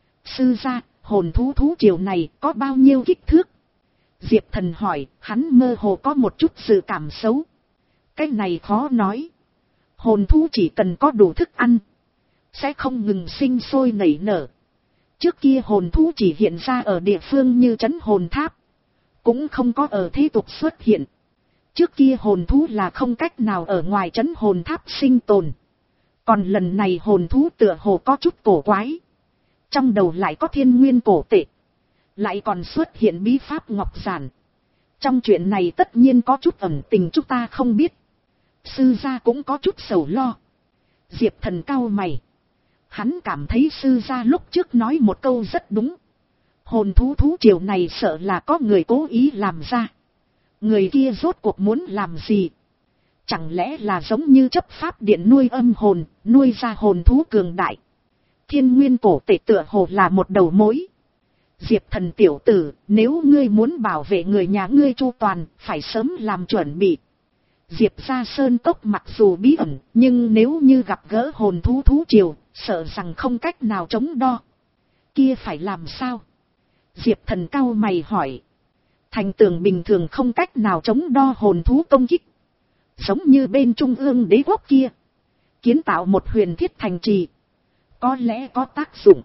Sư gia, hồn thú thú triều này có bao nhiêu kích thước? Diệp Thần hỏi. Hắn mơ hồ có một chút dự cảm xấu. Cái này khó nói. Hồn thú chỉ cần có đủ thức ăn, sẽ không ngừng sinh sôi nảy nở. Trước kia hồn thú chỉ hiện ra ở địa phương như trấn hồn tháp, cũng không có ở thế tục xuất hiện. Trước kia hồn thú là không cách nào ở ngoài trấn hồn tháp sinh tồn. Còn lần này hồn thú tựa hồ có chút cổ quái. Trong đầu lại có thiên nguyên cổ tệ. Lại còn xuất hiện bí pháp ngọc giản. Trong chuyện này tất nhiên có chút ẩn tình chúng ta không biết. Sư gia cũng có chút sầu lo. Diệp Thần cau mày. Hắn cảm thấy sư gia lúc trước nói một câu rất đúng. Hồn thú thú triều này sợ là có người cố ý làm ra. Người kia rốt cuộc muốn làm gì? Chẳng lẽ là giống như chấp pháp điện nuôi âm hồn, nuôi ra hồn thú cường đại? Thiên nguyên cổ tệ tựa hồ là một đầu mối. Diệp Thần tiểu tử, nếu ngươi muốn bảo vệ người nhà ngươi chu toàn, phải sớm làm chuẩn bị. Diệp gia sơn cốc mặc dù bí ẩn, nhưng nếu như gặp gỡ hồn thú thú triều, sợ rằng không cách nào chống đo. Kia phải làm sao? Diệp Thần cau mày hỏi. Thành tường bình thường không cách nào chống đo hồn thú công kích. Giống như bên trung ương đế quốc kia, kiến tạo một huyền thiết thành trì, có lẽ có tác dụng.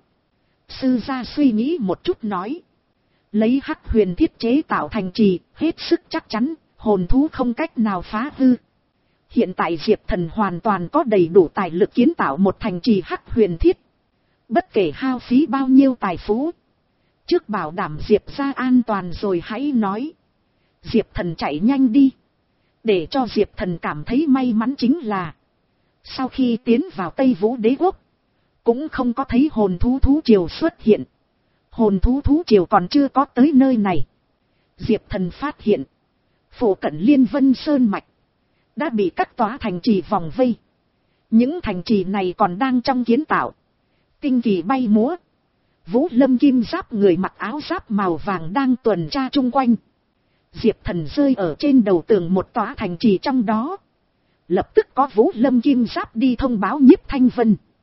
Sư gia suy nghĩ một chút nói. Lấy hắc huyền thiết chế tạo thành trì, hết sức chắc chắn, hồn thú không cách nào phá hư. Hiện tại Diệp Thần hoàn toàn có đầy đủ tài lực kiến tạo một thành trì hắc huyền thiết. Bất kể hao phí bao nhiêu tài phú, trước bảo đảm Diệp gia an toàn rồi hãy nói. Diệp Thần chạy nhanh đi. Để cho Diệp Thần cảm thấy may mắn chính là, sau khi tiến vào Tây Vũ Đế quốc, cũng không có thấy hồn thú thú triều xuất hiện. Hồn thú thú triều còn chưa có tới nơi này. Diệp Thần phát hiện, phủ cận Liên Vân Sơn Mạch đã bị các tòa thành trì vòng vây. Những thành trì này còn đang trong kiến tạo. Tinh kỳ bay múa. Vũ Lâm kim giáp người mặc áo giáp màu vàng đang tuần tra chung quanh. Diệp Thần rơi ở trên đầu tường một tòa thành trì trong đó. Lập tức có Vũ Lâm kim giáp đi thông báo Nhiếp Thanh Vân.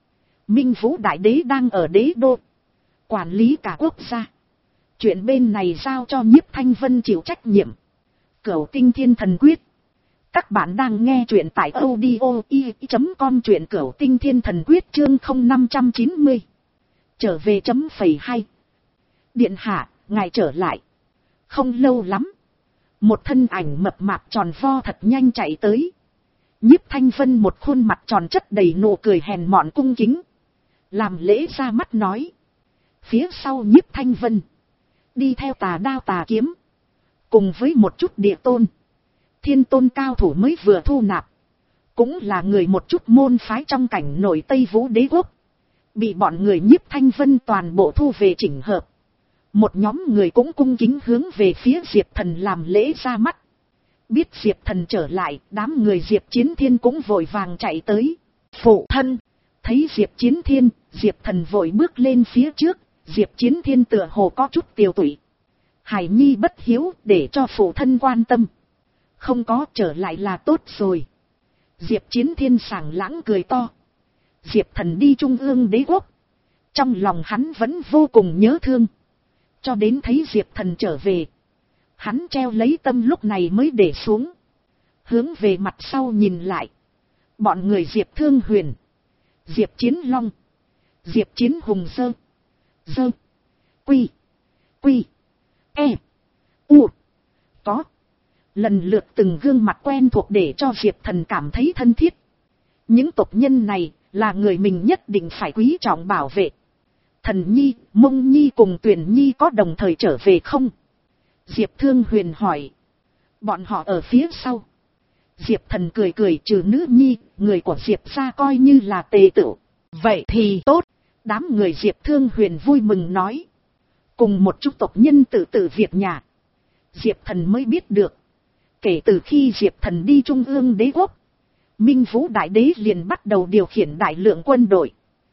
Minh Vũ Đại Đế đang ở đế đô, quản lý cả quốc gia. Chuyện bên này giao cho Nhiếp Thanh Vân chịu trách nhiệm. Cửu Tinh Thiên Thần Quyết. Các bạn đang nghe chuyện tại audio i chấm com, chuyện Cửu Tinh Thiên Thần Quyết chương không năm trăm chín mươi. Trở về chấm phẩy hai. Điện hạ, ngài trở lại. Không lâu lắm, một thân ảnh mập mạp tròn vo thật nhanh chạy tới. Nhiếp Thanh Vân một khuôn mặt tròn chất đầy nụ cười hèn mọn cung kính, làm lễ ra mắt nói. Phía sau Nhiếp Thanh Vân đi theo Tà Đao Tà Kiếm, cùng với một chút địa tôn, thiên tôn cao thủ mới vừa thu nạp, cũng là người một chút môn phái trong cảnh nổi Tây Vũ Đế Quốc, bị bọn người Nhiếp Thanh Vân toàn bộ thu về chỉnh hợp. Một nhóm người cũng cung kính hướng về phía Diệp Thần làm lễ ra mắt. Biết Diệp Thần trở lại, đám người Diệp Chiến Thiên cũng vội vàng chạy tới. Phụ thân, thấy Diệp Chiến Thiên, Diệp Thần vội bước lên phía trước. Diệp Chiến Thiên tựa hồ có chút tiều tụy. Hải nhi bất hiếu, để cho phụ thân quan tâm. Không có, trở lại là tốt rồi. Diệp Chiến Thiên sảng lãng cười to. Diệp Thần đi Trung ương Đế Quốc, trong lòng hắn vẫn vô cùng nhớ thương. Cho đến thấy Diệp Thần trở về, hắn treo lấy tâm lúc này mới để xuống. Hướng về mặt sau nhìn lại. Bọn người Diệp Thương Huyền, Diệp Chiến Long, Diệp Chiến Hùng Sơ, Dơ, Quy, Quy, E, U, có. Lần lượt từng gương mặt quen thuộc để cho Diệp Thần cảm thấy thân thiết. Những tộc nhân này là người mình nhất định phải quý trọng bảo vệ. Thần Nhi, Mông Nhi cùng Tuyển Nhi có đồng thời trở về không? Diệp Thương Huyền hỏi. Bọn họ ở phía sau. Diệp Thần cười cười, trừ nữ nhi, người của Diệp gia coi như là tề tựu. Vậy thì tốt. Đám người Diệp Thương Huyền vui mừng nói. Cùng một chút tộc nhân tự tự việc nhà. Diệp Thần mới biết được. Kể từ khi Diệp Thần đi Trung ương Đế Quốc, Minh Vũ Đại Đế liền bắt đầu điều khiển đại lượng quân đội.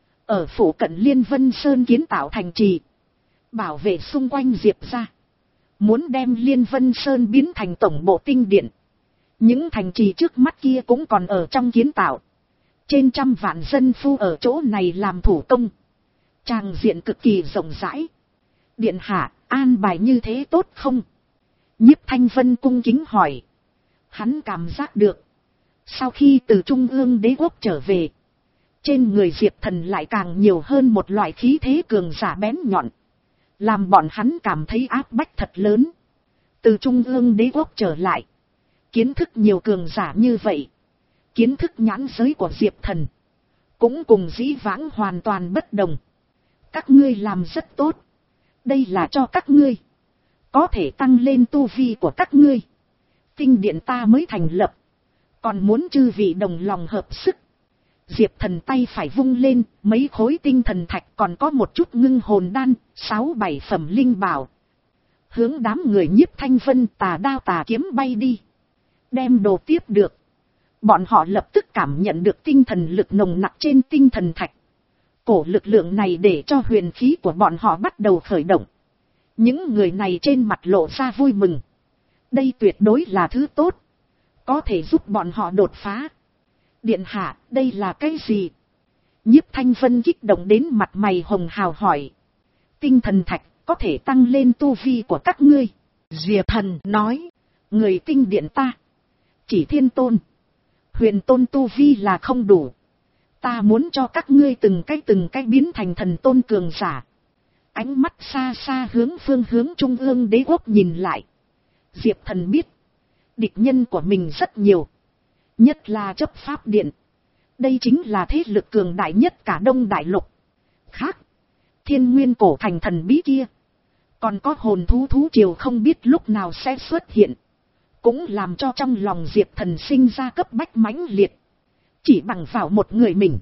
Ở phủ cận Liên Vân Sơn kiến tạo thành trì, bảo vệ xung quanh Diệp gia. Muốn đem Liên Vân Sơn biến thành tổng bộ tinh điện. Những thành trì trước mắt kia cũng còn ở trong kiến tạo. Trên trăm vạn dân phu ở chỗ này làm thủ công. Tràng diện cực kỳ rộng rãi. Điện hạ, an bài như thế tốt không? Nhiếp Thanh Vân cung kính hỏi. Hắn cảm giác được, sau khi từ Trung ương Đế Quốc trở về, trên người Diệp Thần lại càng nhiều hơn một loại khí thế cường giả bén nhọn, làm bọn hắn cảm thấy áp bách thật lớn. Từ Trung ương Đế Quốc trở lại, kiến thức nhiều cường giả như vậy, kiến thức nhãn giới của Diệp Thần cũng cùng dĩ vãng hoàn toàn bất đồng. Các ngươi làm rất tốt, đây là cho các ngươi, có thể tăng lên tu vi của các ngươi. Tinh điện ta mới thành lập, còn muốn chư vị đồng lòng hợp sức. Diệp Thần tay phải vung lên, mấy khối tinh thần thạch còn có một chút ngưng hồn đan, sáu bảy phẩm linh bảo. Hướng đám người Nhiếp Thanh Vân, Tà Đao Tà Kiếm bay đi. Đem đồ tiếp được. Bọn họ lập tức cảm nhận được tinh thần lực nồng nặc trên tinh thần thạch. Cổ lực lượng này để cho huyền khí của bọn họ bắt đầu khởi động. Những người này trên mặt lộ ra vui mừng. Đây tuyệt đối là thứ tốt, có thể giúp bọn họ đột phá. Điện hạ, đây là cái gì? Nhiếp Thanh Vân kích động đến mặt mày hồng hào hỏi. Tinh thần thạch có thể tăng lên tu vi của các ngươi. Diệp Thần nói. Người tinh điện ta, chỉ thiên tôn, huyền tôn tu vi là không đủ. Ta muốn cho các ngươi từng cái từng cái biến thành thần tôn cường giả. Ánh mắt xa xa hướng phương hướng Trung ương Đế Quốc nhìn lại. Diệp Thần biết, địch nhân của mình rất nhiều. Nhất là chấp pháp điện. Đây chính là thế lực cường đại nhất cả Đông Đại Lục. Khác, Thiên Nguyên cổ thành thần bí kia, còn có hồn thú thú triều không biết lúc nào sẽ xuất hiện, cũng làm cho trong lòng Diệp Thần sinh ra cấp bách mãnh liệt. Chỉ bằng vào một người mình,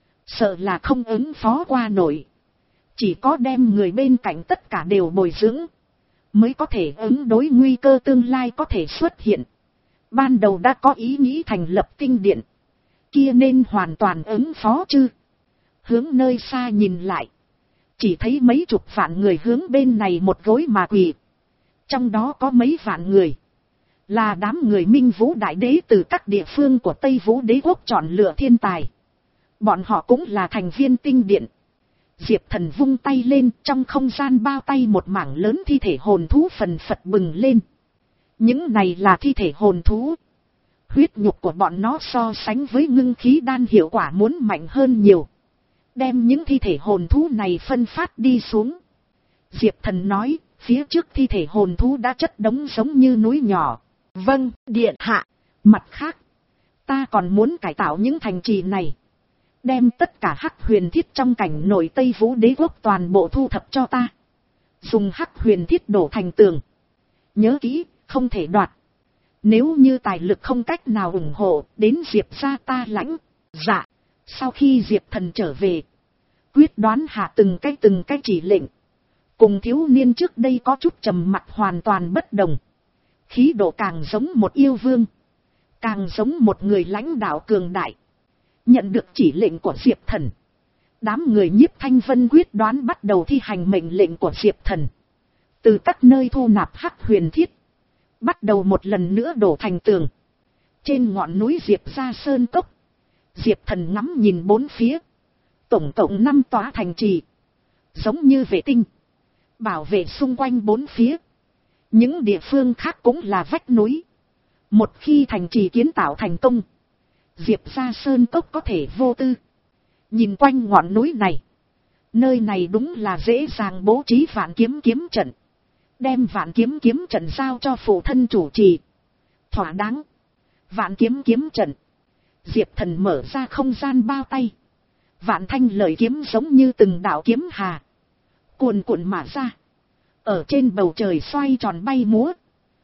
sợ là không ứng phó qua nổi. Chỉ có đem người bên cạnh tất cả đều bồi dưỡng, mới có thể ứng đối nguy cơ tương lai có thể xuất hiện. Ban đầu đã có ý nghĩ thành lập tinh điện, kia nên hoàn toàn ứng phó chứ. Hướng nơi xa nhìn lại, chỉ thấy mấy chục vạn người hướng bên này một gối mà quỳ. Trong đó có mấy vạn người là đám người Minh Vũ Đại Đế từ các địa phương của Tây Vũ Đế Quốc chọn lựa thiên tài. Bọn họ cũng là thành viên tinh điện. Diệp Thần vung tay lên, trong không gian bao tay một mảng lớn thi thể hồn thú phần phật bừng lên. Những này là thi thể hồn thú. Huyết nhục của bọn nó so sánh với ngưng khí đan hiệu quả muốn mạnh hơn nhiều. Đem những thi thể hồn thú này phân phát đi xuống. Diệp Thần nói, phía trước thi thể hồn thú đã chất đống giống như núi nhỏ. Vâng, điện hạ. Mặt khác, ta còn muốn cải tạo những thành trì này. Đem tất cả hắc huyền thiết trong cảnh nội Tây Vũ Đế quốc toàn bộ thu thập cho ta. Dùng hắc huyền thiết đổ thành tường. Nhớ kỹ, không thể đoạt. Nếu như tài lực không cách nào ủng hộ, đến Diệp gia ta lãnh. Dạ. Sau khi Diệp Thần trở về, quyết đoán hạ từng cái từng cái chỉ lệnh. Cùng thiếu niên trước đây có chút trầm mặt hoàn toàn bất đồng. Khí độ càng giống một yêu vương. Càng giống một người lãnh đạo cường đại. Nhận được chỉ lệnh của Diệp Thần, đám người Nhiếp Thanh Vân quyết đoán bắt đầu thi hành mệnh lệnh của Diệp Thần. Từ các nơi thu nạp hắc huyền thiết, bắt đầu một lần nữa đổ thành tường. Trên ngọn núi Diệp gia sơn cốc, Diệp Thần ngắm nhìn bốn phía. Tổng cộng năm tòa thành trì, giống như vệ tinh, bảo vệ xung quanh bốn phía. Những địa phương khác cũng là vách núi. Một khi thành trì kiến tạo thành công, Diệp gia sơn cốc có thể vô tư. Nhìn quanh ngọn núi này, nơi này đúng là dễ dàng bố trí vạn kiếm kiếm trận. Đem vạn kiếm kiếm trận giao cho phụ thân chủ trì. Thỏa đáng. Vạn kiếm kiếm trận. Diệp Thần mở ra không gian bao tay. Vạn thanh lời kiếm giống như từng đạo kiếm hà. Cuồn cuộn mà ra. Ở trên bầu trời xoay tròn bay múa.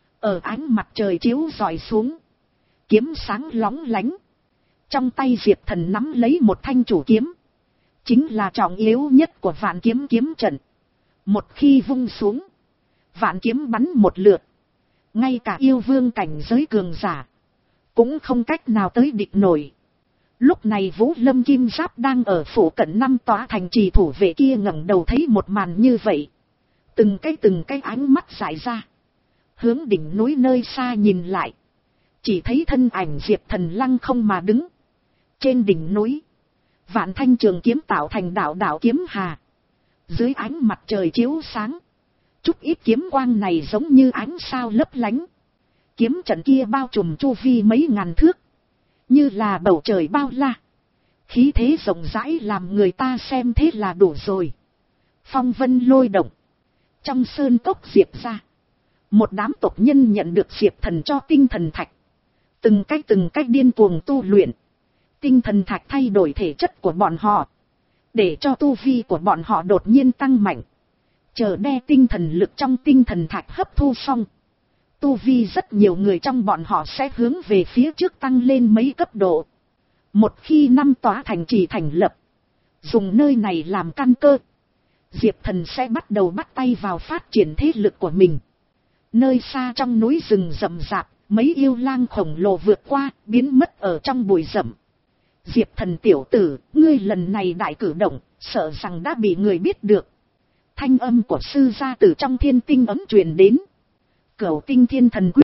Ở ánh mặt trời chiếu rọi xuống. Kiếm sáng lóng lánh. Trong tay Diệp Thần nắm lấy một thanh chủ kiếm. Chính là trọng yếu nhất của vạn kiếm kiếm trận. Một khi vung xuống, vạn kiếm bắn một lượt. Ngay cả yêu vương cảnh giới cường giả cũng không cách nào tới địch nổi. Lúc này Vũ Lâm Kim Giáp đang ở phủ cận năm tòa thành trì thủ vệ kia ngẩng đầu thấy một màn như vậy. Từng cái từng cái ánh mắt dại ra. Hướng đỉnh núi nơi xa nhìn lại. Chỉ thấy thân ảnh Diệp Thần lăng không mà đứng. Trên đỉnh núi, vạn thanh trường kiếm tạo thành đạo đạo kiếm hà. Dưới ánh mặt trời chiếu sáng, chút ít kiếm quang này giống như ánh sao lấp lánh. Kiếm trận kia bao trùm chu vi mấy ngàn thước, như là bầu trời bao la. Khí thế rộng rãi làm người ta xem thế là đủ rồi. Phong vân lôi động. Trong sơn cốc Diệp ra, một đám tộc nhân nhận được Diệp Thần cho tinh thần thạch. Từng cách từng cách điên cuồng tu luyện. Tinh thần thạch thay đổi thể chất của bọn họ, để cho tu vi của bọn họ đột nhiên tăng mạnh. Chờ đe tinh thần lực trong tinh thần thạch hấp thu xong, tu vi rất nhiều người trong bọn họ sẽ hướng về phía trước tăng lên mấy cấp độ. Một khi năm tòa thành trì thành lập, dùng nơi này làm căn cơ, Diệp Thần sẽ bắt đầu bắt tay vào phát triển thế lực của mình. Nơi xa trong núi rừng rậm rạp, mấy yêu lang khổng lồ vượt qua, biến mất ở trong bụi rậm. Diệp Thần tiểu tử, ngươi lần này đại cử động, sợ rằng đã bị người biết được. Thanh âm của sư gia từ trong thiên tinh ấm truyền đến. Cửu tinh thiên thần quyết.